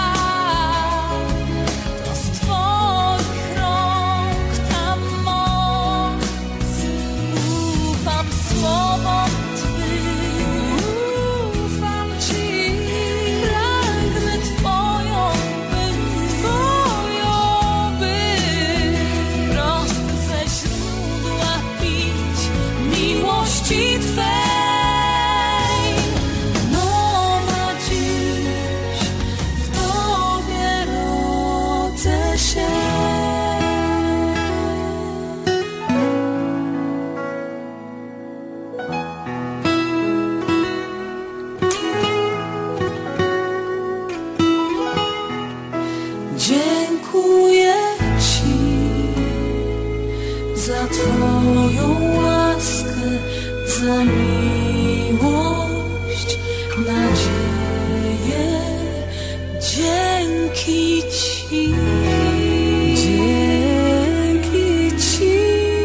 To z Twoich rąk ta moc. Ufam słowom Twym, ufam Ci. Pragnę Twoją być, prosto ze źródła pić miłości Twej. Nowa dziś w Tobie rodzę się. Dziękuję Ci za Twoją łaskę, za miłość, nadzieję. Dzięki Ci, dzięki Ci.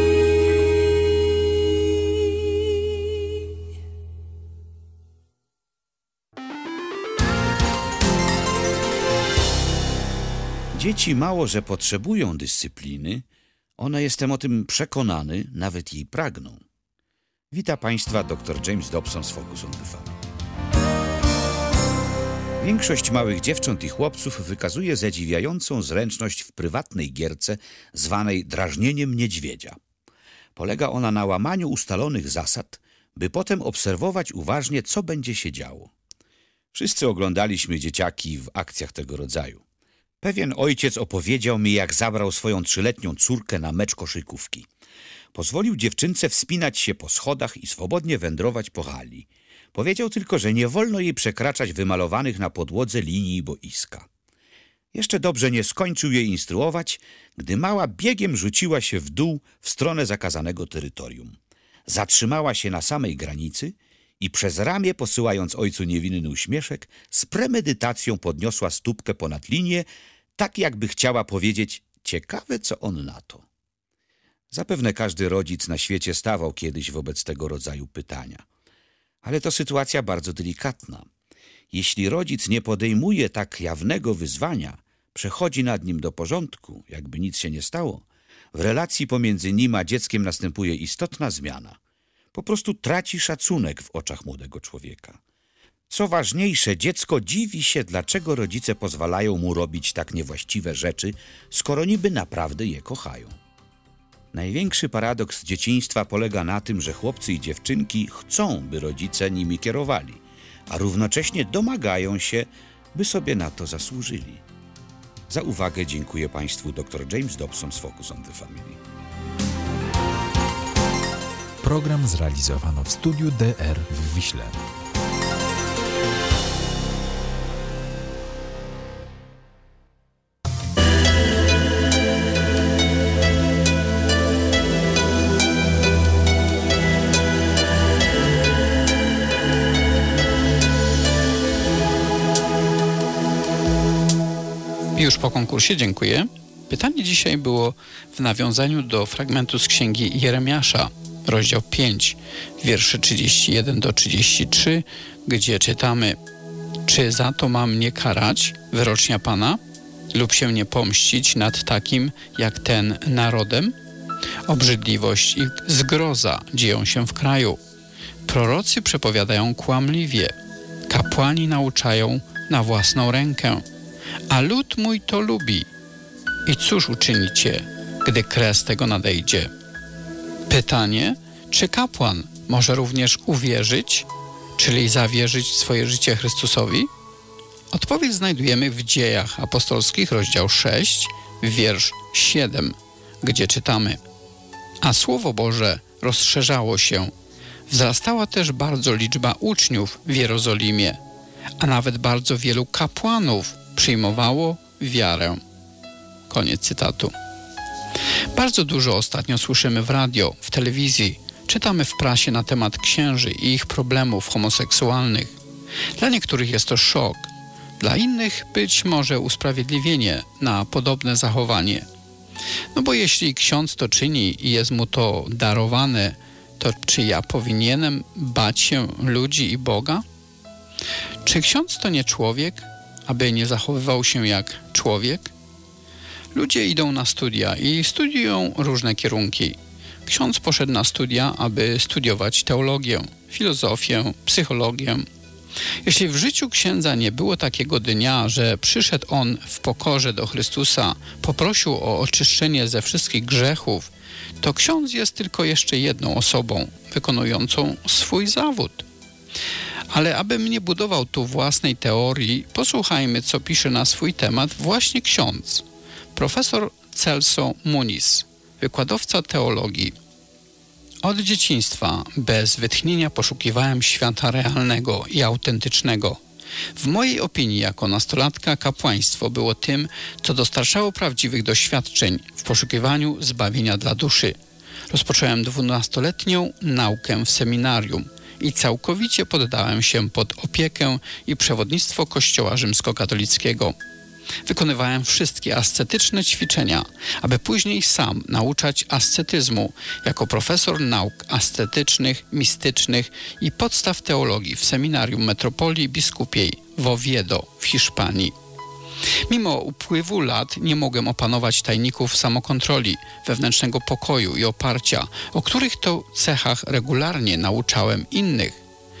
Dzieci mało, że potrzebują dyscypliny, one, jestem o tym przekonany, nawet jej pragną. Wita Państwa dr James Dobson z Focus on the Family. Większość małych dziewcząt i chłopców wykazuje zadziwiającą zręczność w prywatnej gierce zwanej drażnieniem niedźwiedzia. Polega ona na łamaniu ustalonych zasad, by potem obserwować uważnie, co będzie się działo. Wszyscy oglądaliśmy dzieciaki w akcjach tego rodzaju. Pewien ojciec opowiedział mi, jak zabrał swoją 3-letnią córkę na mecz koszykówki. Pozwolił dziewczynce wspinać się po schodach i swobodnie wędrować po hali. Powiedział tylko, że nie wolno jej przekraczać wymalowanych na podłodze linii boiska. Jeszcze dobrze nie skończył jej instruować, gdy mała biegiem rzuciła się w dół w stronę zakazanego terytorium. Zatrzymała się na samej granicy i przez ramię, posyłając ojcu niewinny uśmieszek, z premedytacją podniosła stópkę ponad linię, tak jakby chciała powiedzieć: ciekawe, co on na to. Zapewne każdy rodzic na świecie stawał kiedyś wobec tego rodzaju pytania. Ale to sytuacja bardzo delikatna. Jeśli rodzic nie podejmuje tak jawnego wyzwania, przechodzi nad nim do porządku, jakby nic się nie stało, w relacji pomiędzy nim a dzieckiem następuje istotna zmiana. Po prostu traci szacunek w oczach młodego człowieka. Co ważniejsze, dziecko dziwi się, dlaczego rodzice pozwalają mu robić tak niewłaściwe rzeczy, skoro niby naprawdę je kochają. Największy paradoks dzieciństwa polega na tym, że chłopcy i dziewczynki chcą, by rodzice nimi kierowali, a równocześnie domagają się, by sobie na to zasłużyli. Za uwagę dziękuję Państwu dr James Dobson z Focus on the Family. Program zrealizowano w studiu DR w Wiśle. Już po konkursie, dziękuję. Pytanie dzisiaj było w nawiązaniu do fragmentu z księgi Jeremiasza, rozdział 5, wiersze 31 do 33, gdzie czytamy: czy za to ma mnie karać, wyrocznia Pana, lub się nie pomścić nad takim jak ten narodem? Obrzydliwość i zgroza dzieją się w kraju. Prorocy przepowiadają kłamliwie, kapłani nauczają na własną rękę, a lud mój to lubi. I cóż uczynicie, gdy kres tego nadejdzie? Pytanie, czy kapłan może również uwierzyć, czyli zawierzyć swoje życie Chrystusowi? Odpowiedź znajdujemy w Dziejach Apostolskich, rozdział 6, wiersz 7, gdzie czytamy: a Słowo Boże rozszerzało się. Wzrastała też bardzo liczba uczniów w Jerozolimie, a nawet bardzo wielu kapłanów przyjmowało wiarę. Koniec cytatu. Bardzo dużo ostatnio słyszymy w radio, w telewizji, czytamy w prasie na temat księży i ich problemów homoseksualnych. Dla niektórych jest to szok, dla innych być może usprawiedliwienie na podobne zachowanie. No bo jeśli ksiądz to czyni i jest mu to darowane, to czy ja powinienem bać się ludzi i Boga? Czy ksiądz to nie człowiek, aby nie zachowywał się jak człowiek? Ludzie idą na studia i studiują różne kierunki. Ksiądz poszedł na studia, aby studiować teologię, filozofię, psychologię. Jeśli w życiu księdza nie było takiego dnia, że przyszedł on w pokorze do Chrystusa, poprosił o oczyszczenie ze wszystkich grzechów, to ksiądz jest tylko jeszcze jedną osobą wykonującą swój zawód. Ale abym nie budował tu własnej teorii, posłuchajmy, co pisze na swój temat właśnie ksiądz. Profesor Celso Muniz, wykładowca teologii. Od dzieciństwa bez wytchnienia poszukiwałem świata realnego i autentycznego. W mojej opinii jako nastolatka kapłaństwo było tym, co dostarczało prawdziwych doświadczeń w poszukiwaniu zbawienia dla duszy. Rozpocząłem 12-letnią naukę w seminarium i całkowicie poddałem się pod opiekę i przewodnictwo Kościoła rzymskokatolickiego. Wykonywałem wszystkie ascetyczne ćwiczenia, aby później sam nauczać ascetyzmu jako profesor nauk ascetycznych, mistycznych i podstaw teologii w seminarium metropolii biskupiej w Oviedo w Hiszpanii. Mimo upływu lat nie mogłem opanować tajników samokontroli, wewnętrznego pokoju i oparcia, o których to cechach regularnie nauczałem innych.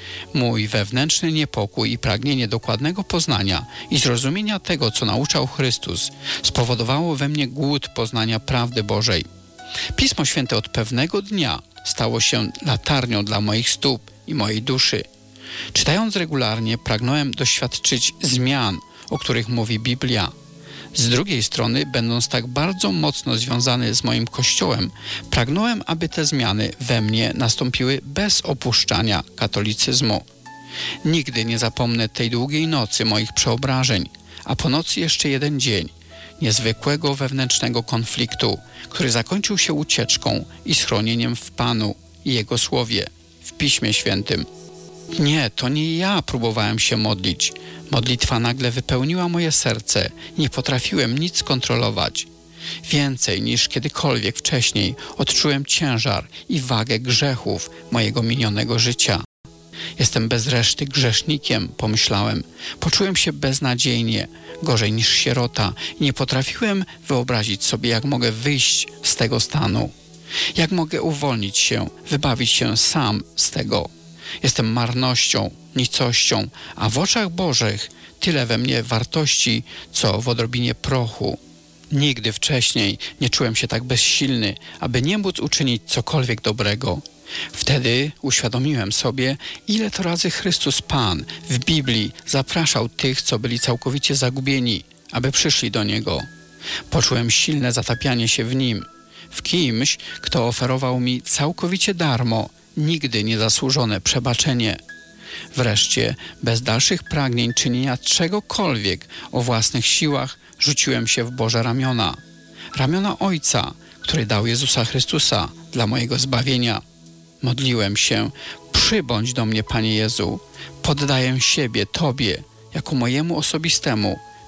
Mój wewnętrzny niepokój i pragnienie dokładnego poznania i zrozumienia tego, co nauczał Chrystus, spowodowało we mnie głód poznania prawdy Bożej. Pismo Święte od pewnego dnia stało się latarnią dla moich stóp i mojej duszy. Czytając regularnie, pragnąłem doświadczyć zmian, o których mówi Biblia. Z drugiej strony, będąc tak bardzo mocno związany z moim Kościołem, pragnąłem, aby te zmiany we mnie nastąpiły bez opuszczania katolicyzmu. Nigdy nie zapomnę tej długiej nocy moich przeobrażeń, a po nocy jeszcze jeden dzień niezwykłego wewnętrznego konfliktu, który zakończył się ucieczką i schronieniem w Panu i Jego Słowie, w Piśmie Świętym. Nie, to nie ja próbowałem się modlić. Modlitwa nagle wypełniła moje serce. Nie potrafiłem nic kontrolować. Więcej niż kiedykolwiek wcześniej odczułem ciężar i wagę grzechów mojego minionego życia. Jestem bez reszty grzesznikiem, pomyślałem. Poczułem się beznadziejnie, gorzej niż sierota i nie potrafiłem wyobrazić sobie, jak mogę wyjść z tego stanu. Jak mogę uwolnić się, wybawić się sam z tego. Jestem marnością, nicością, a w oczach Bożych tyle we mnie wartości, co w odrobinie prochu. Nigdy wcześniej nie czułem się tak bezsilny, aby nie móc uczynić cokolwiek dobrego. Wtedy uświadomiłem sobie, ile to razy Chrystus Pan w Biblii zapraszał tych, co byli całkowicie zagubieni, aby przyszli do Niego. Poczułem silne zatapianie się w Nim, w kimś, kto oferował mi całkowicie darmo, nigdy niezasłużone przebaczenie. Wreszcie, bez dalszych pragnień czynienia czegokolwiek o własnych siłach, rzuciłem się w Boże ramiona. Ramiona Ojca, który dał Jezusa Chrystusa dla mojego zbawienia. Modliłem się: przybądź do mnie, Panie Jezu, poddaję siebie Tobie, jako mojemu osobistemu,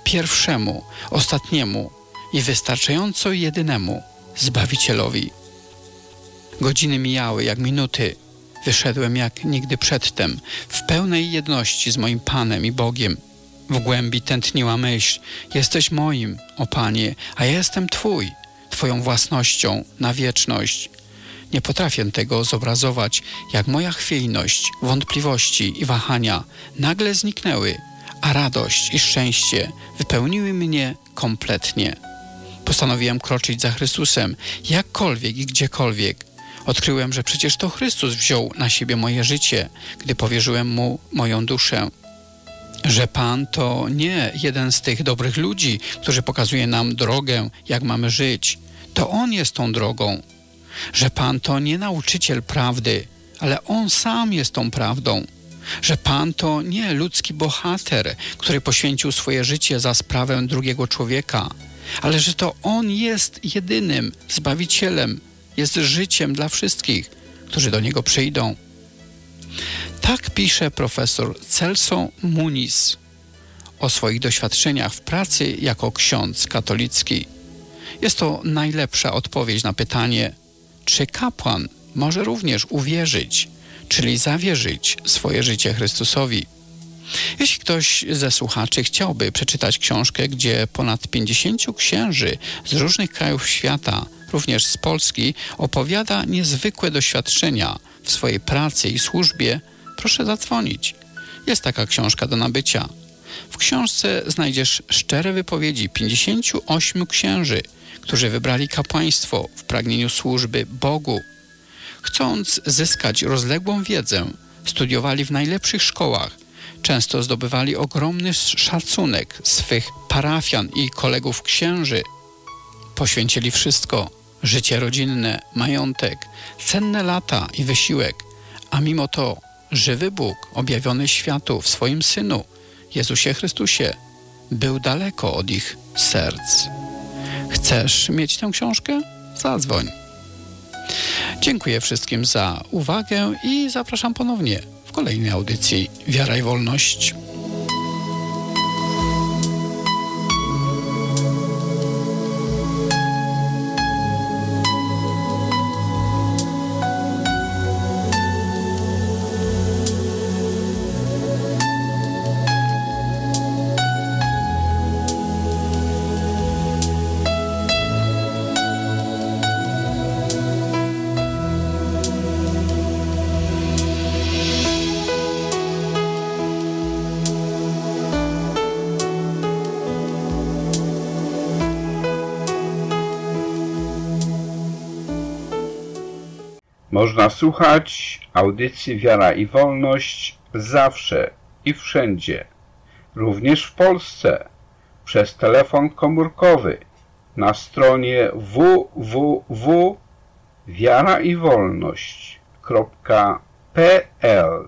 pierwszemu, ostatniemu i wystarczająco jedynemu Zbawicielowi. Godziny mijały jak minuty. Wyszedłem jak nigdy przedtem, w pełnej jedności z moim Panem i Bogiem. W głębi tętniła myśl: jesteś moim, o Panie, a ja jestem Twój, Twoją własnością na wieczność. Nie potrafię tego zobrazować, jak moja chwiejność, wątpliwości i wahania nagle zniknęły, a radość i szczęście wypełniły mnie kompletnie. Postanowiłem kroczyć za Chrystusem, jakkolwiek i gdziekolwiek. Odkryłem, że przecież to Chrystus wziął na siebie moje życie, gdy powierzyłem Mu moją duszę. Że Pan to nie jeden z tych dobrych ludzi, którzy pokazuje nam drogę, jak mamy żyć. To On jest tą drogą. Że Pan to nie nauczyciel prawdy, ale On sam jest tą prawdą. Że Pan to nie ludzki bohater, który poświęcił swoje życie za sprawę drugiego człowieka, ale że to On jest jedynym Zbawicielem, jest życiem dla wszystkich, którzy do Niego przyjdą. Tak pisze profesor Celso Muniz o swoich doświadczeniach w pracy jako ksiądz katolicki. Jest to najlepsza odpowiedź na pytanie, czy kapłan może również uwierzyć, czyli zawierzyć swoje życie Chrystusowi. Jeśli ktoś ze słuchaczy chciałby przeczytać książkę, gdzie ponad 50 księży z różnych krajów świata, również z Polski, opowiada niezwykłe doświadczenia w swojej pracy i służbie, proszę zadzwonić. Jest taka książka do nabycia. W książce znajdziesz szczere wypowiedzi 58 księży, którzy wybrali kapłaństwo w pragnieniu służby Bogu. Chcąc zyskać rozległą wiedzę, studiowali w najlepszych szkołach, często zdobywali ogromny szacunek swych parafian i kolegów księży. Poświęcili wszystko, życie rodzinne, majątek, cenne lata i wysiłek, a mimo to żywy Bóg objawiony światu w swoim Synu, Jezusie Chrystusie, był daleko od ich serc. Chcesz mieć tę książkę? Zadzwoń. Dziękuję wszystkim za uwagę i zapraszam ponownie w kolejnej audycji Wiara i Wolność. Można słuchać audycji Wiara i Wolność zawsze i wszędzie, również w Polsce, przez telefon komórkowy na stronie www.wiaraiwolność.pl.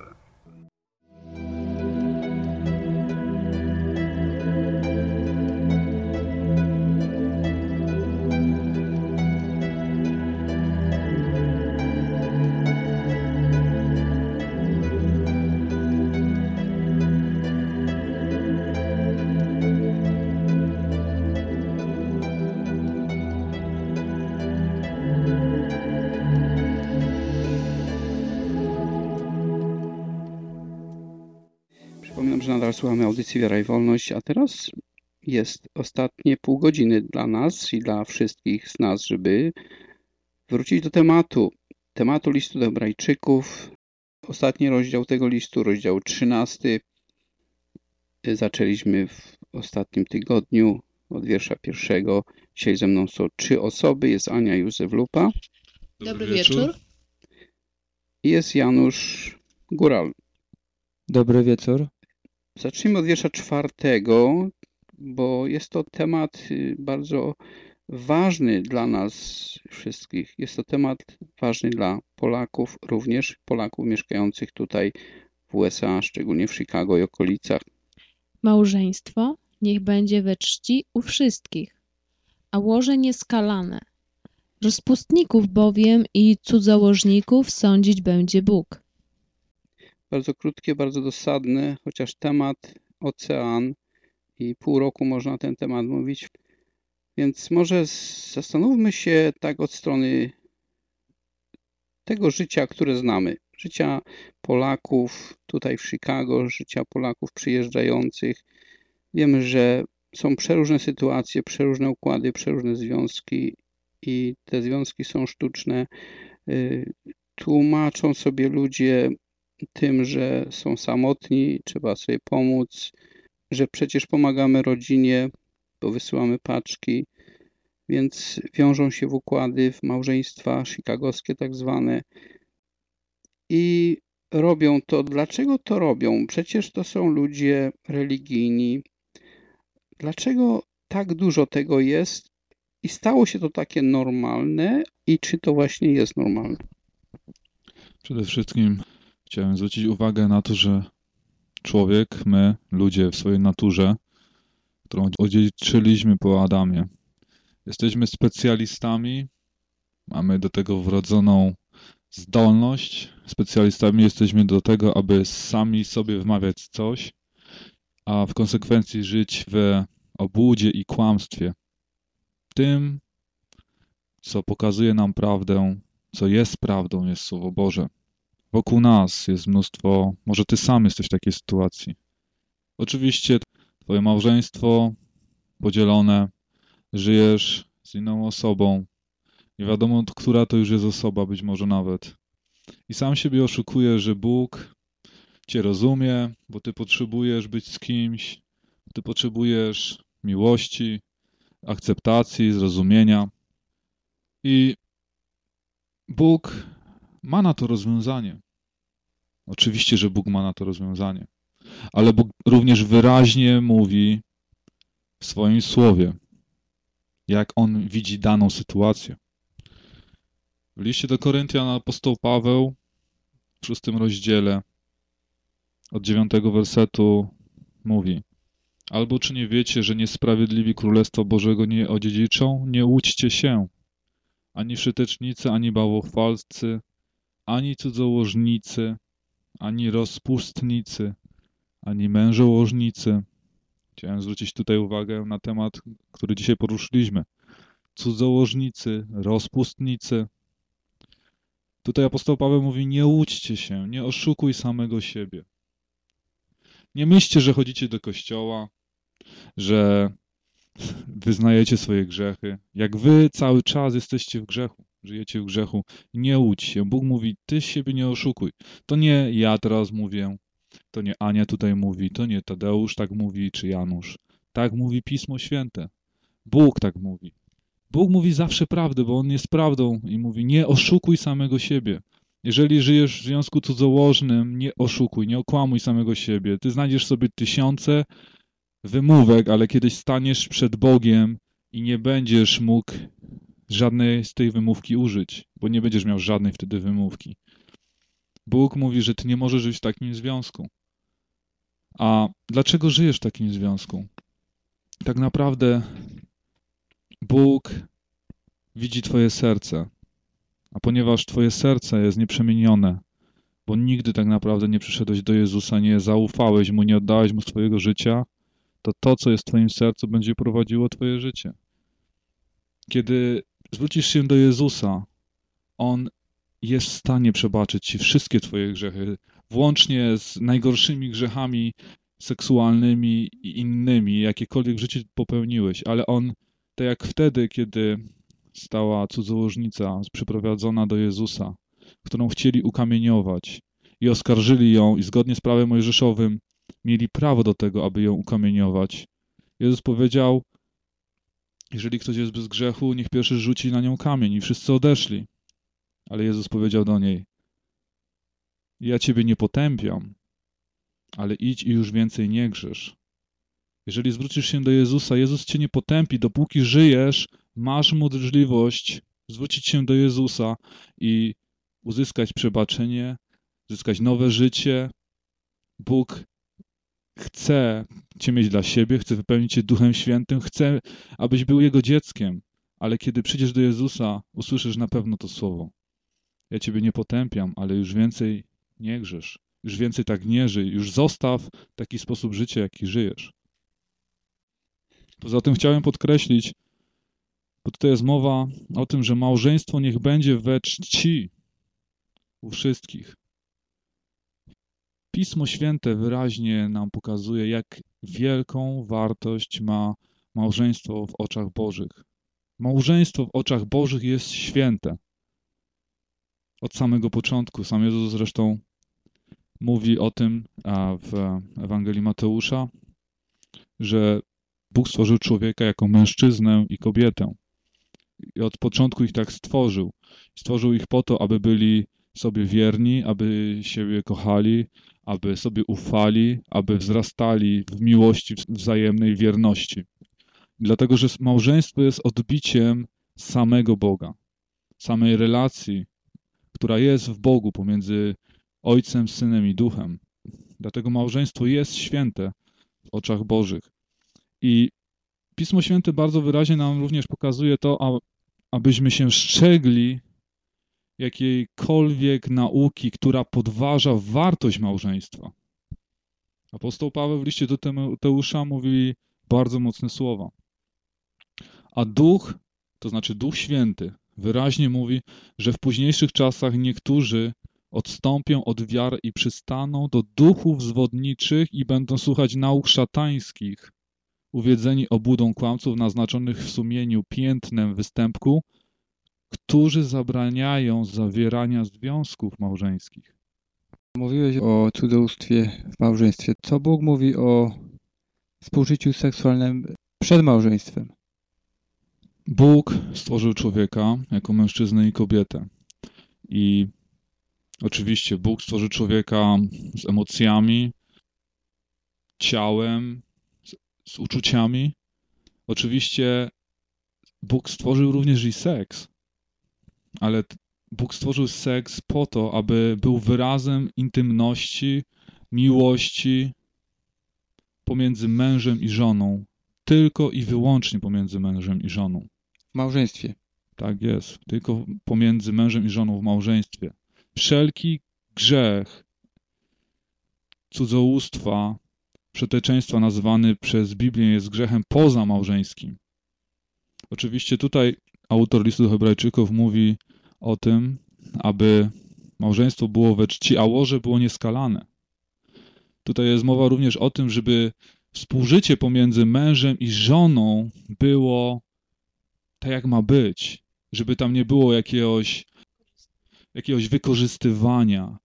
Przypominam, że nadal słuchamy audycji Wiara i Wolność, a teraz jest ostatnie pół godziny dla nas i dla wszystkich z nas, żeby wrócić do tematu listu do Hebrajczyków. Ostatni rozdział tego listu, rozdział 13. Zaczęliśmy w ostatnim tygodniu od wiersza 1. Dzisiaj ze mną są 3 osoby. Jest Ania Józef Lupa. Dobry wieczór. I jest Janusz Góral. Dobry wieczór. Zacznijmy od wiersza 4, bo jest to temat bardzo ważny dla nas wszystkich. Jest to temat ważny dla Polaków, również Polaków mieszkających tutaj w USA, szczególnie w Chicago i okolicach. Małżeństwo niech będzie we czci u wszystkich, a łoże nieskalane. Rozpustników bowiem i cudzołożników sądzić będzie Bóg. Bardzo krótkie, bardzo dosadne, chociaż temat, ocean i pół roku można na ten temat mówić. Więc może zastanówmy się tak od strony tego życia, które znamy. Życia Polaków tutaj w Chicago, życia Polaków przyjeżdżających. Wiemy, że są przeróżne sytuacje, przeróżne układy, przeróżne związki i te związki są sztuczne. Tłumaczą sobie ludzie tym, że są samotni, trzeba sobie pomóc, że przecież pomagamy rodzinie, bo wysyłamy paczki, więc wiążą się w układy, w małżeństwa chicagowskie tak zwane i robią to. Dlaczego to robią? Przecież to są ludzie religijni. Dlaczego tak dużo tego jest i stało się to takie normalne i czy to właśnie jest normalne? Przede wszystkim chciałem zwrócić uwagę na to, że człowiek, my, ludzie w swojej naturze, którą odziedziczyliśmy po Adamie, jesteśmy specjalistami, mamy do tego wrodzoną zdolność. Specjalistami jesteśmy do tego, aby sami sobie wmawiać coś, a w konsekwencji żyć w obłudzie i kłamstwie. Tym, co pokazuje nam prawdę, co jest prawdą, jest Słowo Boże. Wokół nas jest mnóstwo, może ty sam jesteś w takiej sytuacji. Oczywiście twoje małżeństwo podzielone, żyjesz z inną osobą, nie wiadomo, która to już jest osoba, być może nawet. I sam siebie oszukujesz, że Bóg cię rozumie, bo ty potrzebujesz być z kimś, ty potrzebujesz miłości, akceptacji, zrozumienia. I Bóg ma na to rozwiązanie. Oczywiście, że Bóg ma na to rozwiązanie. Ale Bóg również wyraźnie mówi w swoim słowie, jak On widzi daną sytuację. W liście do Koryntian apostoł Paweł w 6 rozdziale od 9 wersetu mówi: albo czy nie wiecie, że niesprawiedliwi Królestwa Bożego nie odziedziczą? Nie łudźcie się. Ani wszetecznicy, ani bałwochwalcy, ani cudzołożnicy, ani rozpustnicy, ani mężołożnicy. Chciałem zwrócić tutaj uwagę na temat, który dzisiaj poruszyliśmy. Cudzołożnicy, rozpustnicy. Tutaj apostoł Paweł mówi: nie łudźcie się, nie oszukuj samego siebie. Nie myślcie, że chodzicie do kościoła, że wyznajecie swoje grzechy. Jak wy cały czas jesteście w grzechu, żyjecie w grzechu, nie łudź się. Bóg mówi: ty siebie nie oszukuj. To nie ja teraz mówię, to nie Ania tutaj mówi, to nie Tadeusz tak mówi, czy Janusz. Tak mówi Pismo Święte. Bóg tak mówi. Bóg mówi zawsze prawdę, bo On jest prawdą i mówi: nie oszukuj samego siebie. Jeżeli żyjesz w związku cudzołożnym, nie oszukuj, nie okłamuj samego siebie. Ty znajdziesz sobie tysiące wymówek, ale kiedyś staniesz przed Bogiem i nie będziesz mógł żadnej z tej wymówki użyć, bo nie będziesz miał żadnej wtedy wymówki. Bóg mówi, że ty nie możesz żyć w takim związku. A dlaczego żyjesz w takim związku? Tak naprawdę Bóg widzi twoje serce, a ponieważ twoje serce jest nieprzemienione, bo nigdy tak naprawdę nie przyszedłeś do Jezusa, nie zaufałeś Mu, nie oddałeś Mu swojego życia, to, co jest w twoim sercu, będzie prowadziło twoje życie. Kiedy zwrócisz się do Jezusa, On jest w stanie przebaczyć ci wszystkie twoje grzechy, włącznie z najgorszymi grzechami seksualnymi i innymi, jakiekolwiek w życiu popełniłeś, ale On, tak jak wtedy, kiedy stała cudzołożnica przyprowadzona do Jezusa, którą chcieli ukamieniować i oskarżyli ją i zgodnie z prawem mojżeszowym mieli prawo do tego, aby ją ukamieniować. Jezus powiedział: jeżeli ktoś jest bez grzechu, niech pierwszy rzuci na nią kamień, i wszyscy odeszli. Ale Jezus powiedział do niej: ja ciebie nie potępiam, ale idź i już więcej nie grzesz. Jeżeli zwrócisz się do Jezusa, Jezus cię nie potępi. Dopóki żyjesz, masz możliwość zwrócić się do Jezusa i uzyskać przebaczenie, uzyskać nowe życie. Bóg chce cię mieć dla siebie, chce wypełnić cię Duchem Świętym, chce, abyś był Jego dzieckiem. Ale kiedy przyjdziesz do Jezusa, usłyszysz na pewno to słowo: ja ciebie nie potępiam, ale już więcej nie grzesz. Już więcej tak nie żyj. Już zostaw taki sposób życia, jaki żyjesz. Poza tym chciałem podkreślić, bo tutaj jest mowa o tym, że małżeństwo niech będzie we czci u wszystkich. Pismo Święte wyraźnie nam pokazuje, jak wielką wartość ma małżeństwo w oczach Bożych. Małżeństwo w oczach Bożych jest święte. Od samego początku. Sam Jezus zresztą mówi o tym w Ewangelii Mateusza, że Bóg stworzył człowieka jako mężczyznę i kobietę. I od początku ich tak stworzył. Stworzył ich po to, aby byli sobie wierni, aby siebie kochali, aby sobie ufali, aby wzrastali w miłości wzajemnej wierności. Dlatego, że małżeństwo jest odbiciem samego Boga, samej relacji, która jest w Bogu pomiędzy Ojcem, Synem i Duchem. Dlatego małżeństwo jest święte w oczach Bożych. I Pismo Święte bardzo wyraźnie nam również pokazuje to, abyśmy się strzegli jakiejkolwiek nauki, która podważa wartość małżeństwa. Apostoł Paweł w liście do Tymoteusza mówi bardzo mocne słowa. A Duch, to znaczy Duch Święty, wyraźnie mówi, że w późniejszych czasach niektórzy odstąpią od wiary i przystaną do duchów zwodniczych i będą słuchać nauk szatańskich, uwiedzeni obłudą kłamców naznaczonych w sumieniu piętnem występku, którzy zabraniają zawierania związków małżeńskich. Mówiłeś o cudzołóstwie w małżeństwie. Co Bóg mówi o współżyciu seksualnym przed małżeństwem? Bóg stworzył człowieka jako mężczyznę i kobietę. I oczywiście Bóg stworzył człowieka z emocjami, ciałem, z uczuciami. Oczywiście Bóg stworzył również i seks, ale Bóg stworzył seks po to, aby był wyrazem intymności, miłości pomiędzy mężem i żoną. Tylko i wyłącznie pomiędzy mężem i żoną. W małżeństwie. Tak jest. Tylko pomiędzy mężem i żoną w małżeństwie. Wszelki grzech cudzołóstwa, przeteczeństwa nazywany przez Biblię jest grzechem pozamałżeńskim. Oczywiście tutaj autor listu do Hebrajczyków mówi o tym, aby małżeństwo było we czci, a łoże było nieskalane. Tutaj jest mowa również o tym, żeby współżycie pomiędzy mężem i żoną było tak, jak ma być. Żeby tam nie było jakiegoś wykorzystywania,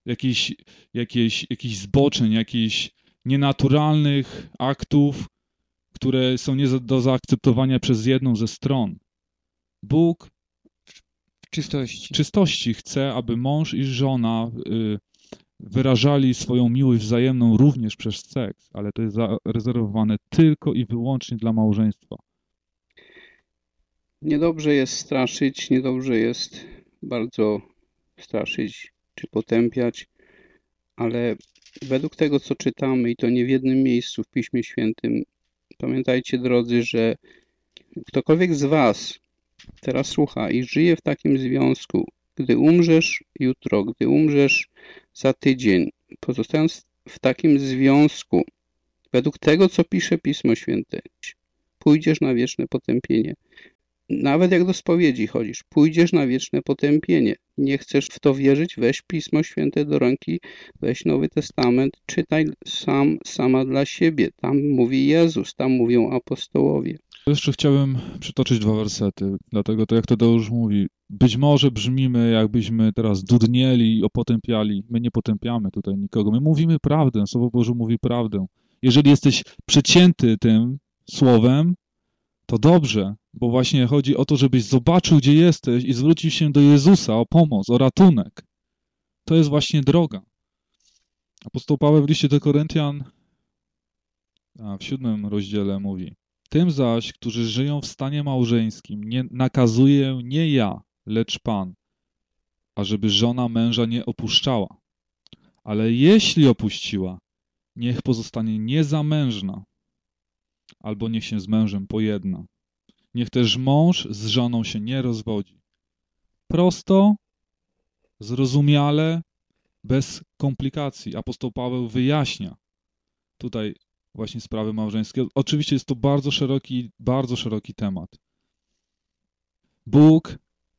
jakichś zboczeń, jakichś nienaturalnych aktów, które są nie do zaakceptowania przez jedną ze stron. Bóg w czystości chce, aby mąż i żona wyrażali swoją miłość wzajemną również przez seks, ale to jest zarezerwowane tylko i wyłącznie dla małżeństwa. Niedobrze jest straszyć, niedobrze jest bardzo straszyć czy potępiać, ale według tego, co czytamy, i to nie w jednym miejscu w Piśmie Świętym, pamiętajcie, drodzy, że ktokolwiek z was teraz słucha i żyje w takim związku, gdy umrzesz jutro, gdy umrzesz za tydzień, pozostając w takim związku, według tego, co pisze Pismo Święte, pójdziesz na wieczne potępienie. Nawet jak do spowiedzi chodzisz, pójdziesz na wieczne potępienie. Nie chcesz w to wierzyć? Weź Pismo Święte do ręki, weź Nowy Testament, czytaj sama dla siebie. Tam mówi Jezus, tam mówią apostołowie. Jeszcze chciałbym przytoczyć 2 wersety, dlatego to jak Tadeusz mówi, być może brzmimy, jakbyśmy teraz dudnieli i opotępiali. My nie potępiamy tutaj nikogo, my mówimy prawdę, Słowo Boże mówi prawdę. Jeżeli jesteś przecięty tym słowem, to dobrze, bo właśnie chodzi o to, żebyś zobaczył, gdzie jesteś i zwrócił się do Jezusa o pomoc, o ratunek. To jest właśnie droga. Apostoł Paweł w liście do Koryntian w 7 rozdziale mówi: tym zaś, którzy żyją w stanie małżeńskim, nie nakazuję nie ja, lecz Pan, ażeby żona męża nie opuszczała. Ale jeśli opuściła, niech pozostanie niezamężna, albo niech się z mężem pojedna. Niech też mąż z żoną się nie rozwodzi. Prosto, zrozumiale, bez komplikacji. Apostoł Paweł wyjaśnia tutaj właśnie sprawy małżeńskie. Oczywiście jest to bardzo szeroki temat. Bóg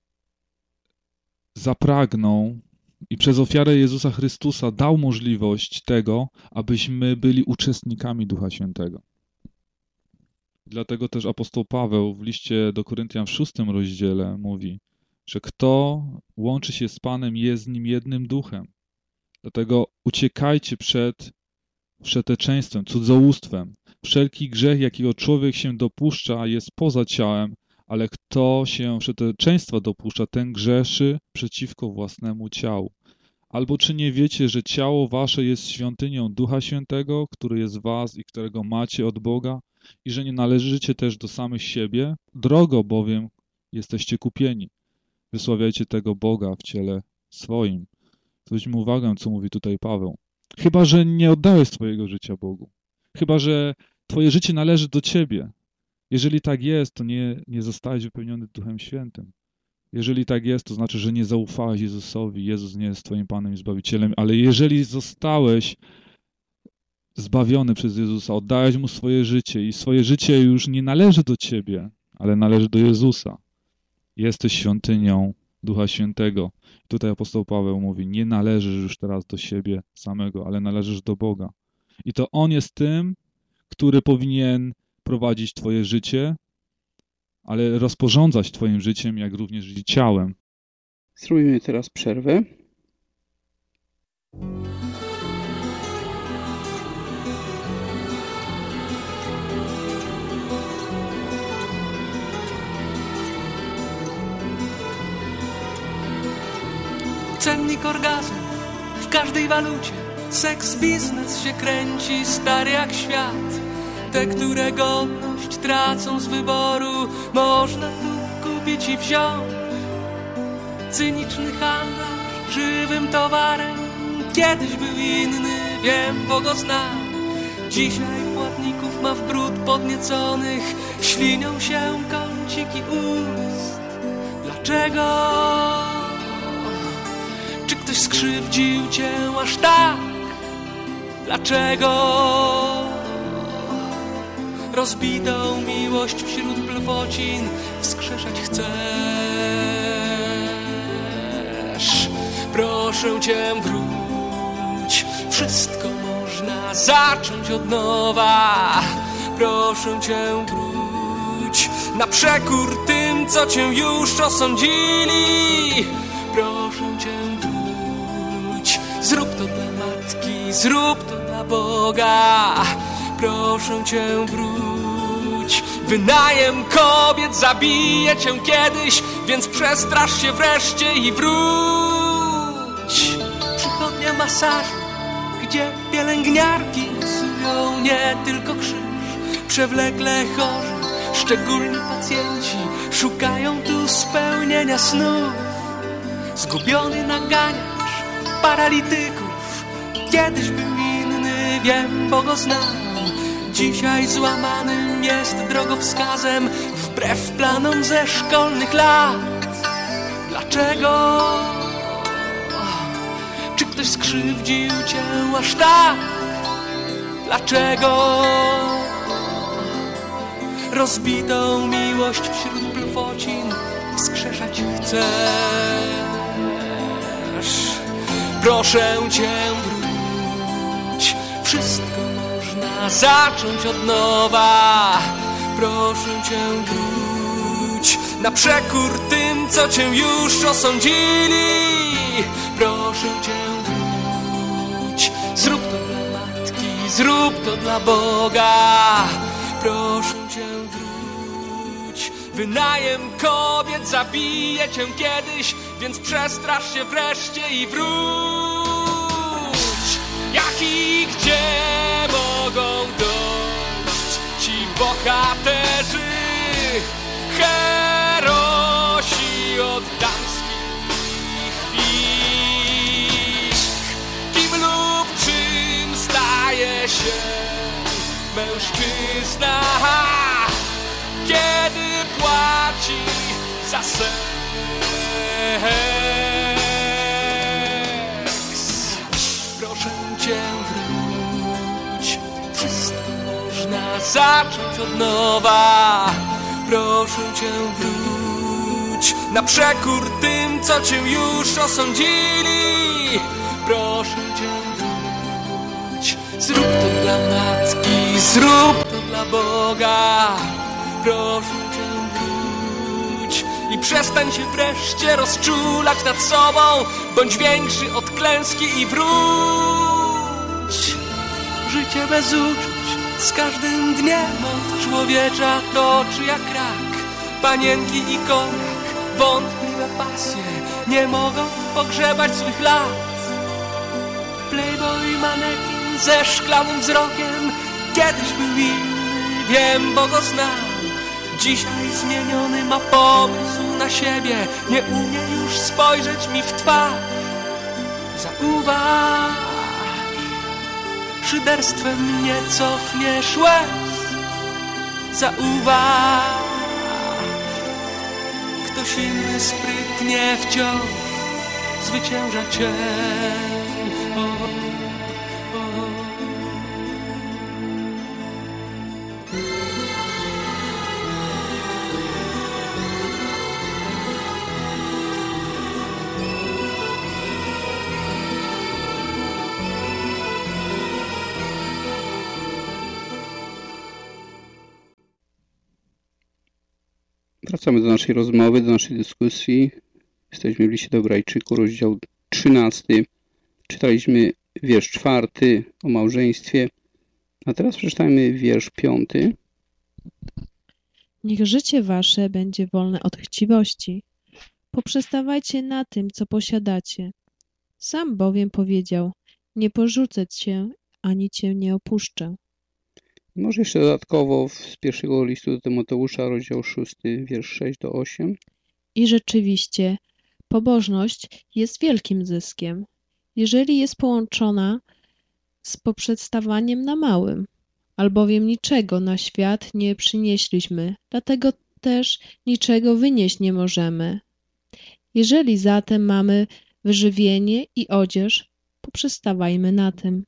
zapragnął i przez ofiarę Jezusa Chrystusa dał możliwość tego, abyśmy byli uczestnikami Ducha Świętego. Dlatego też apostoł Paweł w liście do Koryntian w 6 rozdziale mówi, że kto łączy się z Panem, jest z Nim jednym duchem. Dlatego uciekajcie przed wszeteczeństwem, cudzołóstwem. Wszelki grzech, jakiego człowiek się dopuszcza, jest poza ciałem, ale kto się wszeteczeństwa dopuszcza, ten grzeszy przeciwko własnemu ciału. Albo czy nie wiecie, że ciało wasze jest świątynią Ducha Świętego, który jest w was i którego macie od Boga, i że nie należycie też do samych siebie? Drogo bowiem jesteście kupieni. Wysławiajcie tego Boga w ciele swoim. Zwróćmy uwagę, co mówi tutaj Paweł. Chyba że nie oddałeś swojego życia Bogu. Chyba że twoje życie należy do ciebie. Jeżeli tak jest, to nie zostałeś wypełniony Duchem Świętym. Jeżeli tak jest, to znaczy, że nie zaufałeś Jezusowi. Jezus nie jest twoim Panem i Zbawicielem. Ale jeżeli zostałeś zbawiony przez Jezusa, oddałeś Mu swoje życie i swoje życie już nie należy do ciebie, ale należy do Jezusa. Jesteś świątynią Ducha Świętego. Tutaj apostoł Paweł mówi, nie należysz już teraz do siebie samego, ale należysz do Boga. I to On jest tym, który powinien prowadzić twoje życie, ale rozporządzać twoim życiem, jak również i ciałem. Zrobimy teraz przerwę. Cennik orgazmów w każdej walucie, seks biznes się kręci, stary jak świat. Te, które godność tracą z wyboru, można tu kupić i wziąć. Cyniczny handlarz żywym towarem, kiedyś był inny, wiem, bo go znam. Dzisiaj płatników ma w bród podnieconych, ślinią się kąciki ust. Dlaczego? Czy ktoś skrzywdził cię aż tak? Dlaczego? Rozbitą miłość wśród blwocin wskrzeszać chcesz. Proszę cię, wróć, wszystko można zacząć od nowa. Proszę cię, wróć, na przekór tym, co cię już osądzili. Proszę cię, wróć, zrób to dla matki, zrób to dla Boga. Proszę cię, wróć, wynajem kobiet zabije cię kiedyś, więc przestrasz się wreszcie i wróć. Przychodnia masażu, gdzie pielęgniarki rysują nie tylko krzyż. Przewlekle chorzy, szczególni pacjenci szukają tu spełnienia snów. Zgubiony naganiacz paralityków kiedyś był inny, wiem, bo go znam. Dzisiaj złamanym jest drogowskazem wbrew planom ze szkolnych lat. Dlaczego? Czy ktoś skrzywdził cię aż tak? Dlaczego? Rozbitą miłość wśród blwocin wskrzeszać chcesz. Proszę cię, wróć, wszystko można zacząć od nowa. Proszę cię, wróć, na przekór tym, co cię już osądzili. Proszę cię, wróć, zrób to dla matki, zrób to dla Boga. Proszę cię, wróć, wynajem kobiet zabije cię kiedyś, więc przestrasz się wreszcie i wróć. Jak i gdzie mogą dojść ci bohaterzy, herosi od damskich wich? Kim lub czym staje się mężczyzna, kiedy płaci za seks? Proszę cię, wróć, wszystko zacząć od nowa. Proszę Cię, wróć na przekór tym, co Cię już osądzili. Proszę Cię, wróć. Zrób to dla matki, zrób to dla Boga. Proszę Cię, wróć i przestań się wreszcie rozczulać nad sobą. Bądź większy od klęski i wróć. Życie bez uczuć z każdym dniem od człowiecza toczy jak rak. Panienki i koniak, wątpliwe pasje nie mogą pogrzebać swych lat. Playboy manekin ze szklanym wzrokiem kiedyś był inny, wiem, bo go znam. Dzisiaj zmieniony ma pomysł na siebie, nie umie już spojrzeć mi w twarz. Zauważ, szyderstwem nie cofniesz łez. Zauważ, ktoś inny sprytnie wciąż zwycięża cię. Wracamy do naszej rozmowy, do naszej dyskusji. Jesteśmy w liście do Hebrajczyków, rozdział 13. Czytaliśmy wiersz 4 o małżeństwie, a teraz przeczytajmy wiersz 5. Niech życie wasze będzie wolne od chciwości. Poprzestawajcie na tym, co posiadacie. Sam bowiem powiedział, nie porzucę cię, ani cię nie opuszczę. Może jeszcze dodatkowo z pierwszego listu do Tymoteusza, rozdział 6, wiersz 6 do 8. I rzeczywiście, pobożność jest wielkim zyskiem, jeżeli jest połączona z poprzestawaniem na małym, albowiem niczego na świat nie przynieśliśmy, dlatego też niczego wynieść nie możemy. Jeżeli zatem mamy wyżywienie i odzież, poprzestawajmy na tym.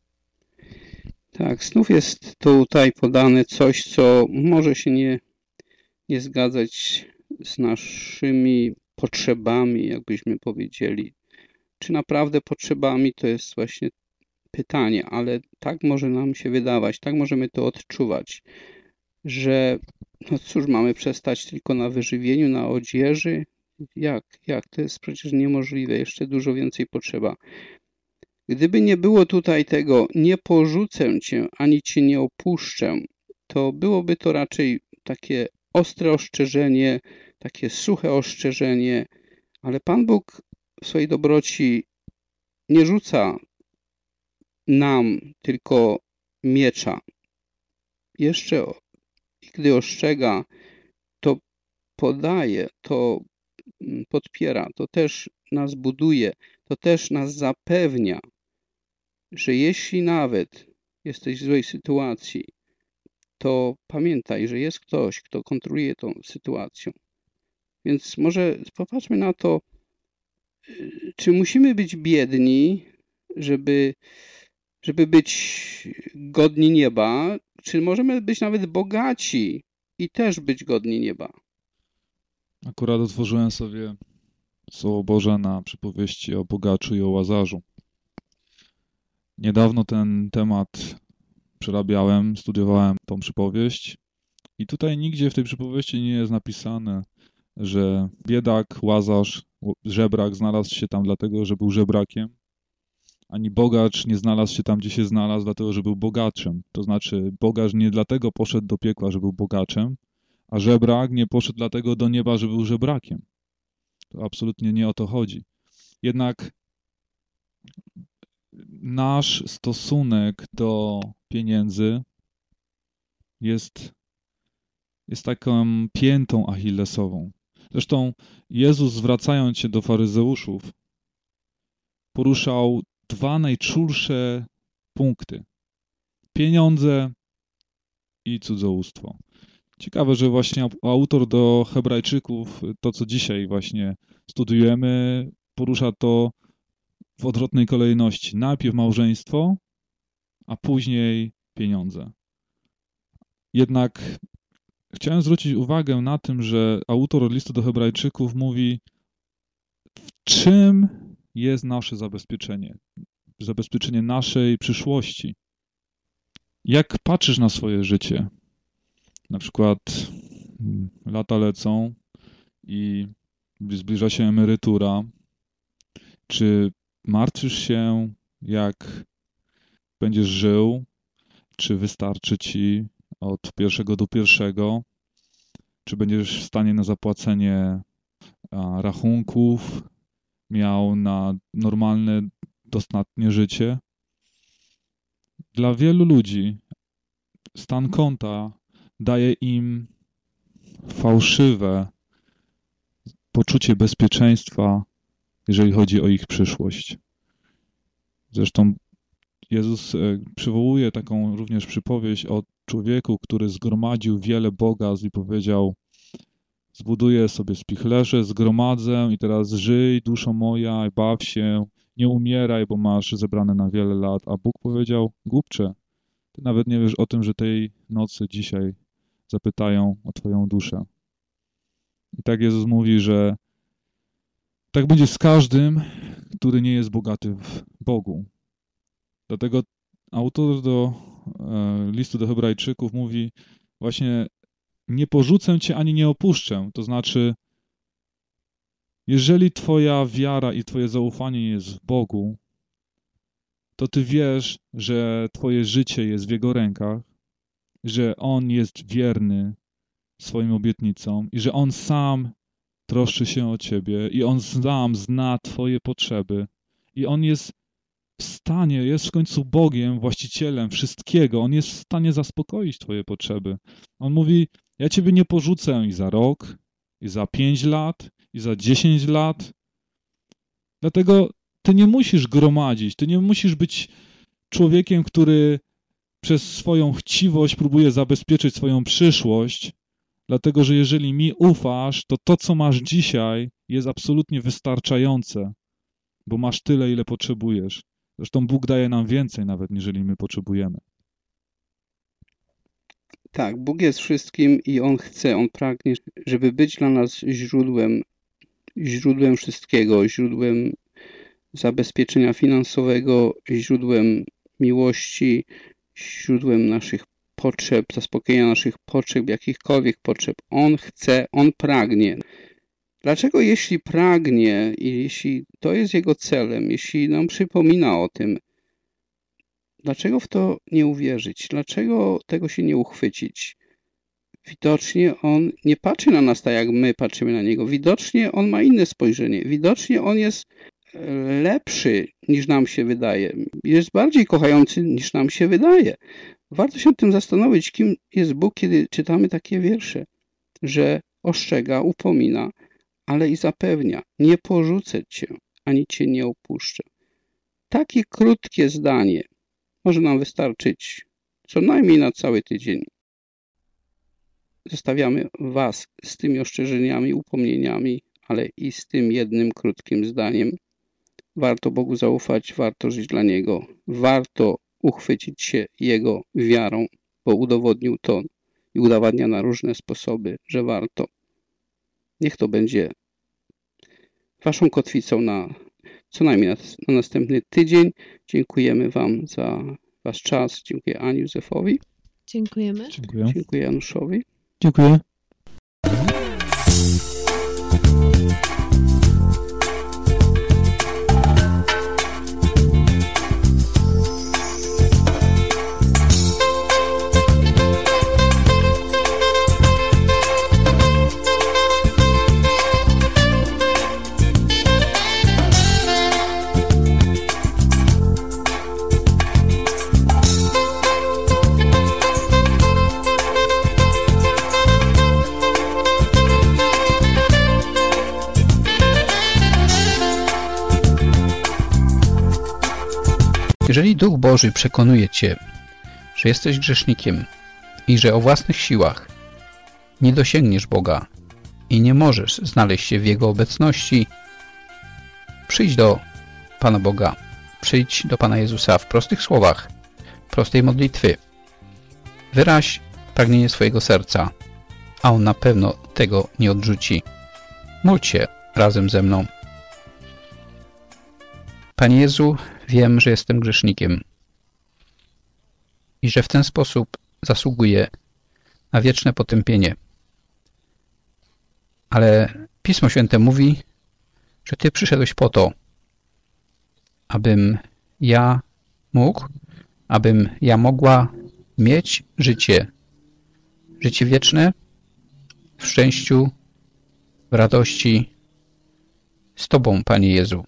Tak, znów jest tutaj podane coś, co może się nie zgadzać z naszymi potrzebami, jakbyśmy powiedzieli. Czy naprawdę potrzebami, to jest właśnie pytanie, ale tak może nam się wydawać, tak możemy to odczuwać, że no cóż, mamy przestać tylko na wyżywieniu, na odzieży? Jak? To jest przecież niemożliwe, jeszcze dużo więcej potrzeba. Gdyby nie było tutaj tego, nie porzucę cię, ani cię nie opuszczę, to byłoby to raczej takie ostre ostrzeżenie, takie suche ostrzeżenie, ale Pan Bóg w swojej dobroci nie rzuca nam tylko miecza. Jeszcze gdy ostrzega, to podaje, to podpiera, to też nas buduje, to też nas zapewnia, że jeśli nawet jesteś w złej sytuacji, to pamiętaj, że jest ktoś, kto kontroluje tą sytuację. Więc może popatrzmy na to, czy musimy być biedni, żeby być godni nieba, czy możemy być nawet bogaci i też być godni nieba. Akurat otworzyłem sobie Słowo Boże na przypowieści o bogaczu i o łazarzu. Niedawno ten temat przerabiałem, studiowałem tą przypowieść i tutaj nigdzie w tej przypowieści nie jest napisane, że biedak, łazarz, żebrak znalazł się tam dlatego, że był żebrakiem, ani bogacz nie znalazł się tam, gdzie się znalazł, dlatego, że był bogaczem. To znaczy bogacz nie dlatego poszedł do piekła, że był bogaczem, a żebrak nie poszedł dlatego do nieba, że był żebrakiem. To absolutnie nie o to chodzi. Jednak nasz stosunek do pieniędzy jest taką piętą achillesową. Zresztą Jezus, zwracając się do faryzeuszów, poruszał dwa najczulsze punkty. Pieniądze i cudzołóstwo. Ciekawe, że właśnie autor do Hebrajczyków, to co dzisiaj właśnie studiujemy, porusza to w odwrotnej kolejności. Najpierw małżeństwo, a później pieniądze. Jednak chciałem zwrócić uwagę na tym, że autor listu do Hebrajczyków mówi, w czym jest nasze zabezpieczenie naszej przyszłości. Jak patrzysz na swoje życie? Na przykład lata lecą i zbliża się emerytura. Czy martwisz się, jak będziesz żył? Czy wystarczy ci od pierwszego do pierwszego? Czy będziesz w stanie na zapłacenie rachunków, miał na normalne, dostatnie życie? Dla wielu ludzi stan konta daje im fałszywe poczucie bezpieczeństwa, jeżeli chodzi o ich przyszłość. Zresztą Jezus przywołuje taką również przypowieść o człowieku, który zgromadził wiele bogactw i powiedział: zbuduję sobie spichlerze, zgromadzę i teraz żyj, duszo moja, i baw się, nie umieraj, bo masz zebrane na wiele lat. A Bóg powiedział: głupcze, ty nawet nie wiesz o tym, że tej nocy dzisiaj zapytają o twoją duszę. I tak Jezus mówi, że tak będzie z każdym, który nie jest bogaty w Bogu. Dlatego autor do listu do Hebrajczyków mówi właśnie: nie porzucę cię ani nie opuszczę. To znaczy, jeżeli twoja wiara i twoje zaufanie jest w Bogu, to ty wiesz, że twoje życie jest w Jego rękach, że On jest wierny swoim obietnicom i że On sam troszczy się o ciebie i On sam zna twoje potrzeby i On jest w stanie, jest w końcu Bogiem, właścicielem wszystkiego. On jest w stanie zaspokoić twoje potrzeby. On mówi: ja ciebie nie porzucę i za rok, i za 5 lat, i za 10 lat. Dlatego ty nie musisz gromadzić, ty nie musisz być człowiekiem, który przez swoją chciwość próbuje zabezpieczyć swoją przyszłość, dlatego że jeżeli mi ufasz, to to, co masz dzisiaj, jest absolutnie wystarczające, bo masz tyle, ile potrzebujesz. Zresztą Bóg daje nam więcej nawet, niżeli my potrzebujemy. Tak, Bóg jest wszystkim i On chce, On pragnie, żeby być dla nas źródłem wszystkiego, źródłem zabezpieczenia finansowego, źródłem miłości, źródłem naszych potrzeb, zaspokojenia naszych potrzeb, jakichkolwiek potrzeb. On chce, On pragnie. Dlaczego jeśli pragnie i jeśli to jest Jego celem, jeśli nam przypomina o tym, dlaczego w to nie uwierzyć? Dlaczego tego się nie uchwycić? Widocznie On nie patrzy na nas tak, jak my patrzymy na Niego. Widocznie On ma inne spojrzenie. Widocznie On jest lepszy niż nam się wydaje. Jest bardziej kochający niż nam się wydaje. Warto się nad tym zastanowić, kim jest Bóg, kiedy czytamy takie wiersze, że ostrzega, upomina, ale i zapewnia: nie porzucę cię, ani cię nie opuszczę. Takie krótkie zdanie może nam wystarczyć co najmniej na cały tydzień. Zostawiamy was z tymi ostrzeżeniami, upomnieniami, ale i z tym jednym krótkim zdaniem. Warto Bogu zaufać, warto żyć dla Niego, warto uchwycić się Jego wiarą, bo udowodnił to i udowadnia na różne sposoby, że warto. Niech to będzie waszą kotwicą na co najmniej na następny tydzień. Dziękujemy wam za wasz czas. Dziękuję Ani, Józefowi. Dziękujemy. Dziękuję Januszowi. Dziękuję. Jeżeli Duch Boży przekonuje cię, że jesteś grzesznikiem i że o własnych siłach nie dosięgniesz Boga i nie możesz znaleźć się w Jego obecności, przyjdź do Pana Boga, przyjdź do Pana Jezusa w prostych słowach, prostej modlitwy. Wyraź pragnienie swojego serca, a On na pewno tego nie odrzuci. Módlcie razem ze mną. Panie Jezu, wiem, że jestem grzesznikiem i że w ten sposób zasługuję na wieczne potępienie. Ale Pismo Święte mówi, że Ty przyszedłeś po to, abym ja mógł, abym ja mogła mieć życie wieczne w szczęściu, w radości z Tobą, Panie Jezu.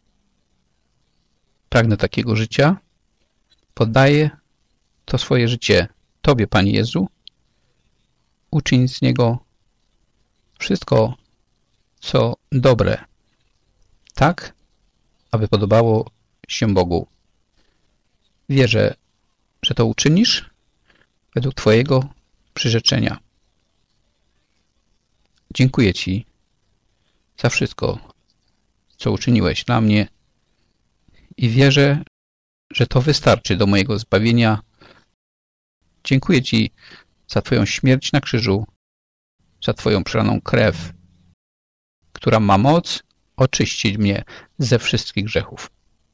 Pragnę takiego życia. Poddaję to swoje życie Tobie, Panie Jezu. Uczyń z niego wszystko, co dobre, tak, aby podobało się Bogu. Wierzę, że to uczynisz według Twojego przyrzeczenia. Dziękuję Ci za wszystko, co uczyniłeś dla mnie i wierzę, że to wystarczy do mojego zbawienia. Dziękuję Ci za Twoją śmierć na krzyżu, za Twoją przelaną krew, która ma moc oczyścić mnie ze wszystkich grzechów.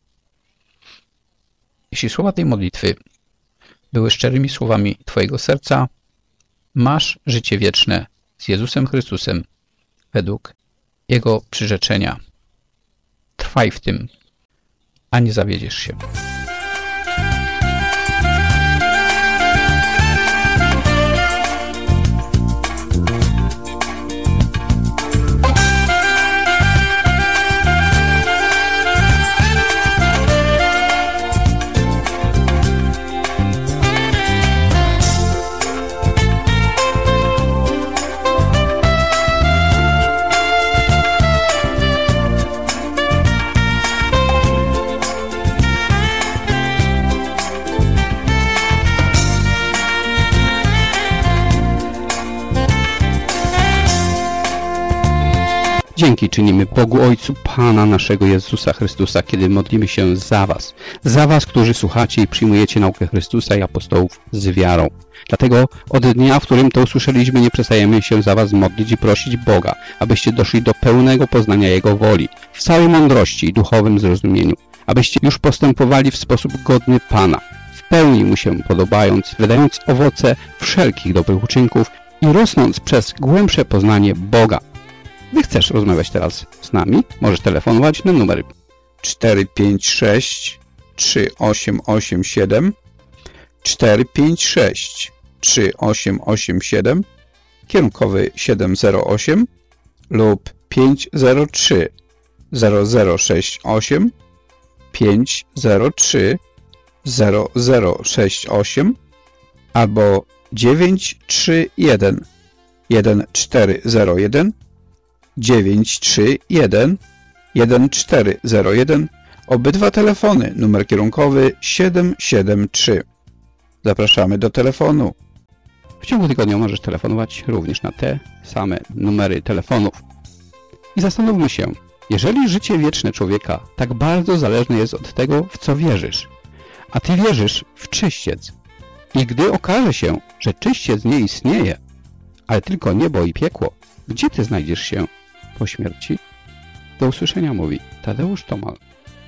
Jeśli słowa tej modlitwy były szczerymi słowami Twojego serca, masz życie wieczne z Jezusem Chrystusem według Jego przyrzeczenia. Trwaj w tym, a nie zawiedziesz się. Dzięki czynimy Bogu Ojcu Pana naszego Jezusa Chrystusa, kiedy modlimy się za Was, którzy słuchacie i przyjmujecie naukę Chrystusa i apostołów z wiarą. Dlatego od dnia, w którym to usłyszeliśmy, nie przestajemy się za Was modlić i prosić Boga, abyście doszli do pełnego poznania Jego woli, w całej mądrości i duchowym zrozumieniu, abyście już postępowali w sposób godny Pana, w pełni Mu się podobając, wydając owoce wszelkich dobrych uczynków i rosnąc przez głębsze poznanie Boga. Gdy chcesz rozmawiać teraz z nami, możesz telefonować na numer 456 3887 456 3887 kierunkowy 708 lub 503 0068 503 0068 albo 931 1401 931 1401. Obydwa telefony, numer kierunkowy 773. Zapraszamy do telefonu. W ciągu tygodnia możesz telefonować również na te same numery telefonów. I zastanówmy się, jeżeli życie wieczne człowieka tak bardzo zależne jest od tego, w co wierzysz, a Ty wierzysz w czyściec, i gdy okaże się, że czyściec nie istnieje, ale tylko niebo i piekło, gdzie Ty znajdziesz się po śmierci? Do usłyszenia, mówi Tadeusz Tomal.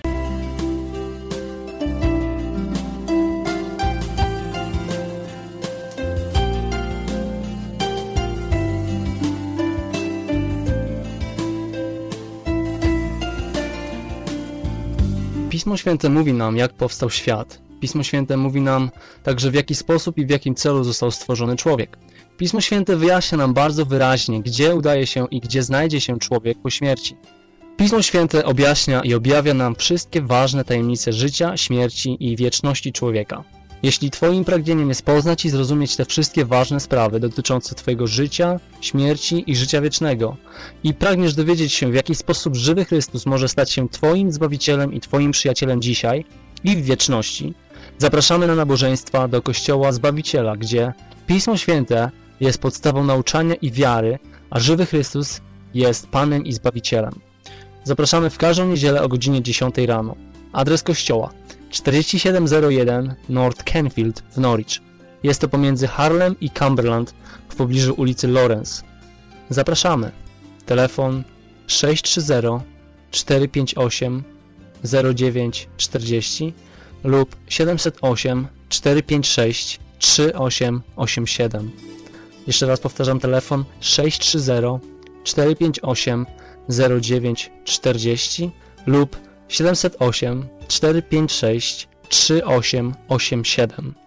Pismo Święte mówi nam, jak powstał świat. Pismo Święte mówi nam także, w jaki sposób i w jakim celu został stworzony człowiek. Pismo Święte wyjaśnia nam bardzo wyraźnie, gdzie udaje się i gdzie znajdzie się człowiek po śmierci. Pismo Święte objaśnia i objawia nam wszystkie ważne tajemnice życia, śmierci i wieczności człowieka. Jeśli Twoim pragnieniem jest poznać i zrozumieć te wszystkie ważne sprawy dotyczące Twojego życia, śmierci i życia wiecznego i pragniesz dowiedzieć się, w jaki sposób żywy Chrystus może stać się Twoim Zbawicielem i Twoim przyjacielem dzisiaj i w wieczności, zapraszamy na nabożeństwa do Kościoła Zbawiciela, gdzie Pismo Święte jest podstawą nauczania i wiary, a żywy Chrystus jest Panem i Zbawicielem. Zapraszamy w każdą niedzielę o godzinie 10 rano. Adres kościoła 4701 North Canfield w Norwich. Jest to pomiędzy Harlem i Cumberland w pobliżu ulicy Lawrence. Zapraszamy. Telefon 630-458-0940 lub 708-456-3887. Jeszcze raz powtarzam telefon 630-458-0940 lub 708-456-3887.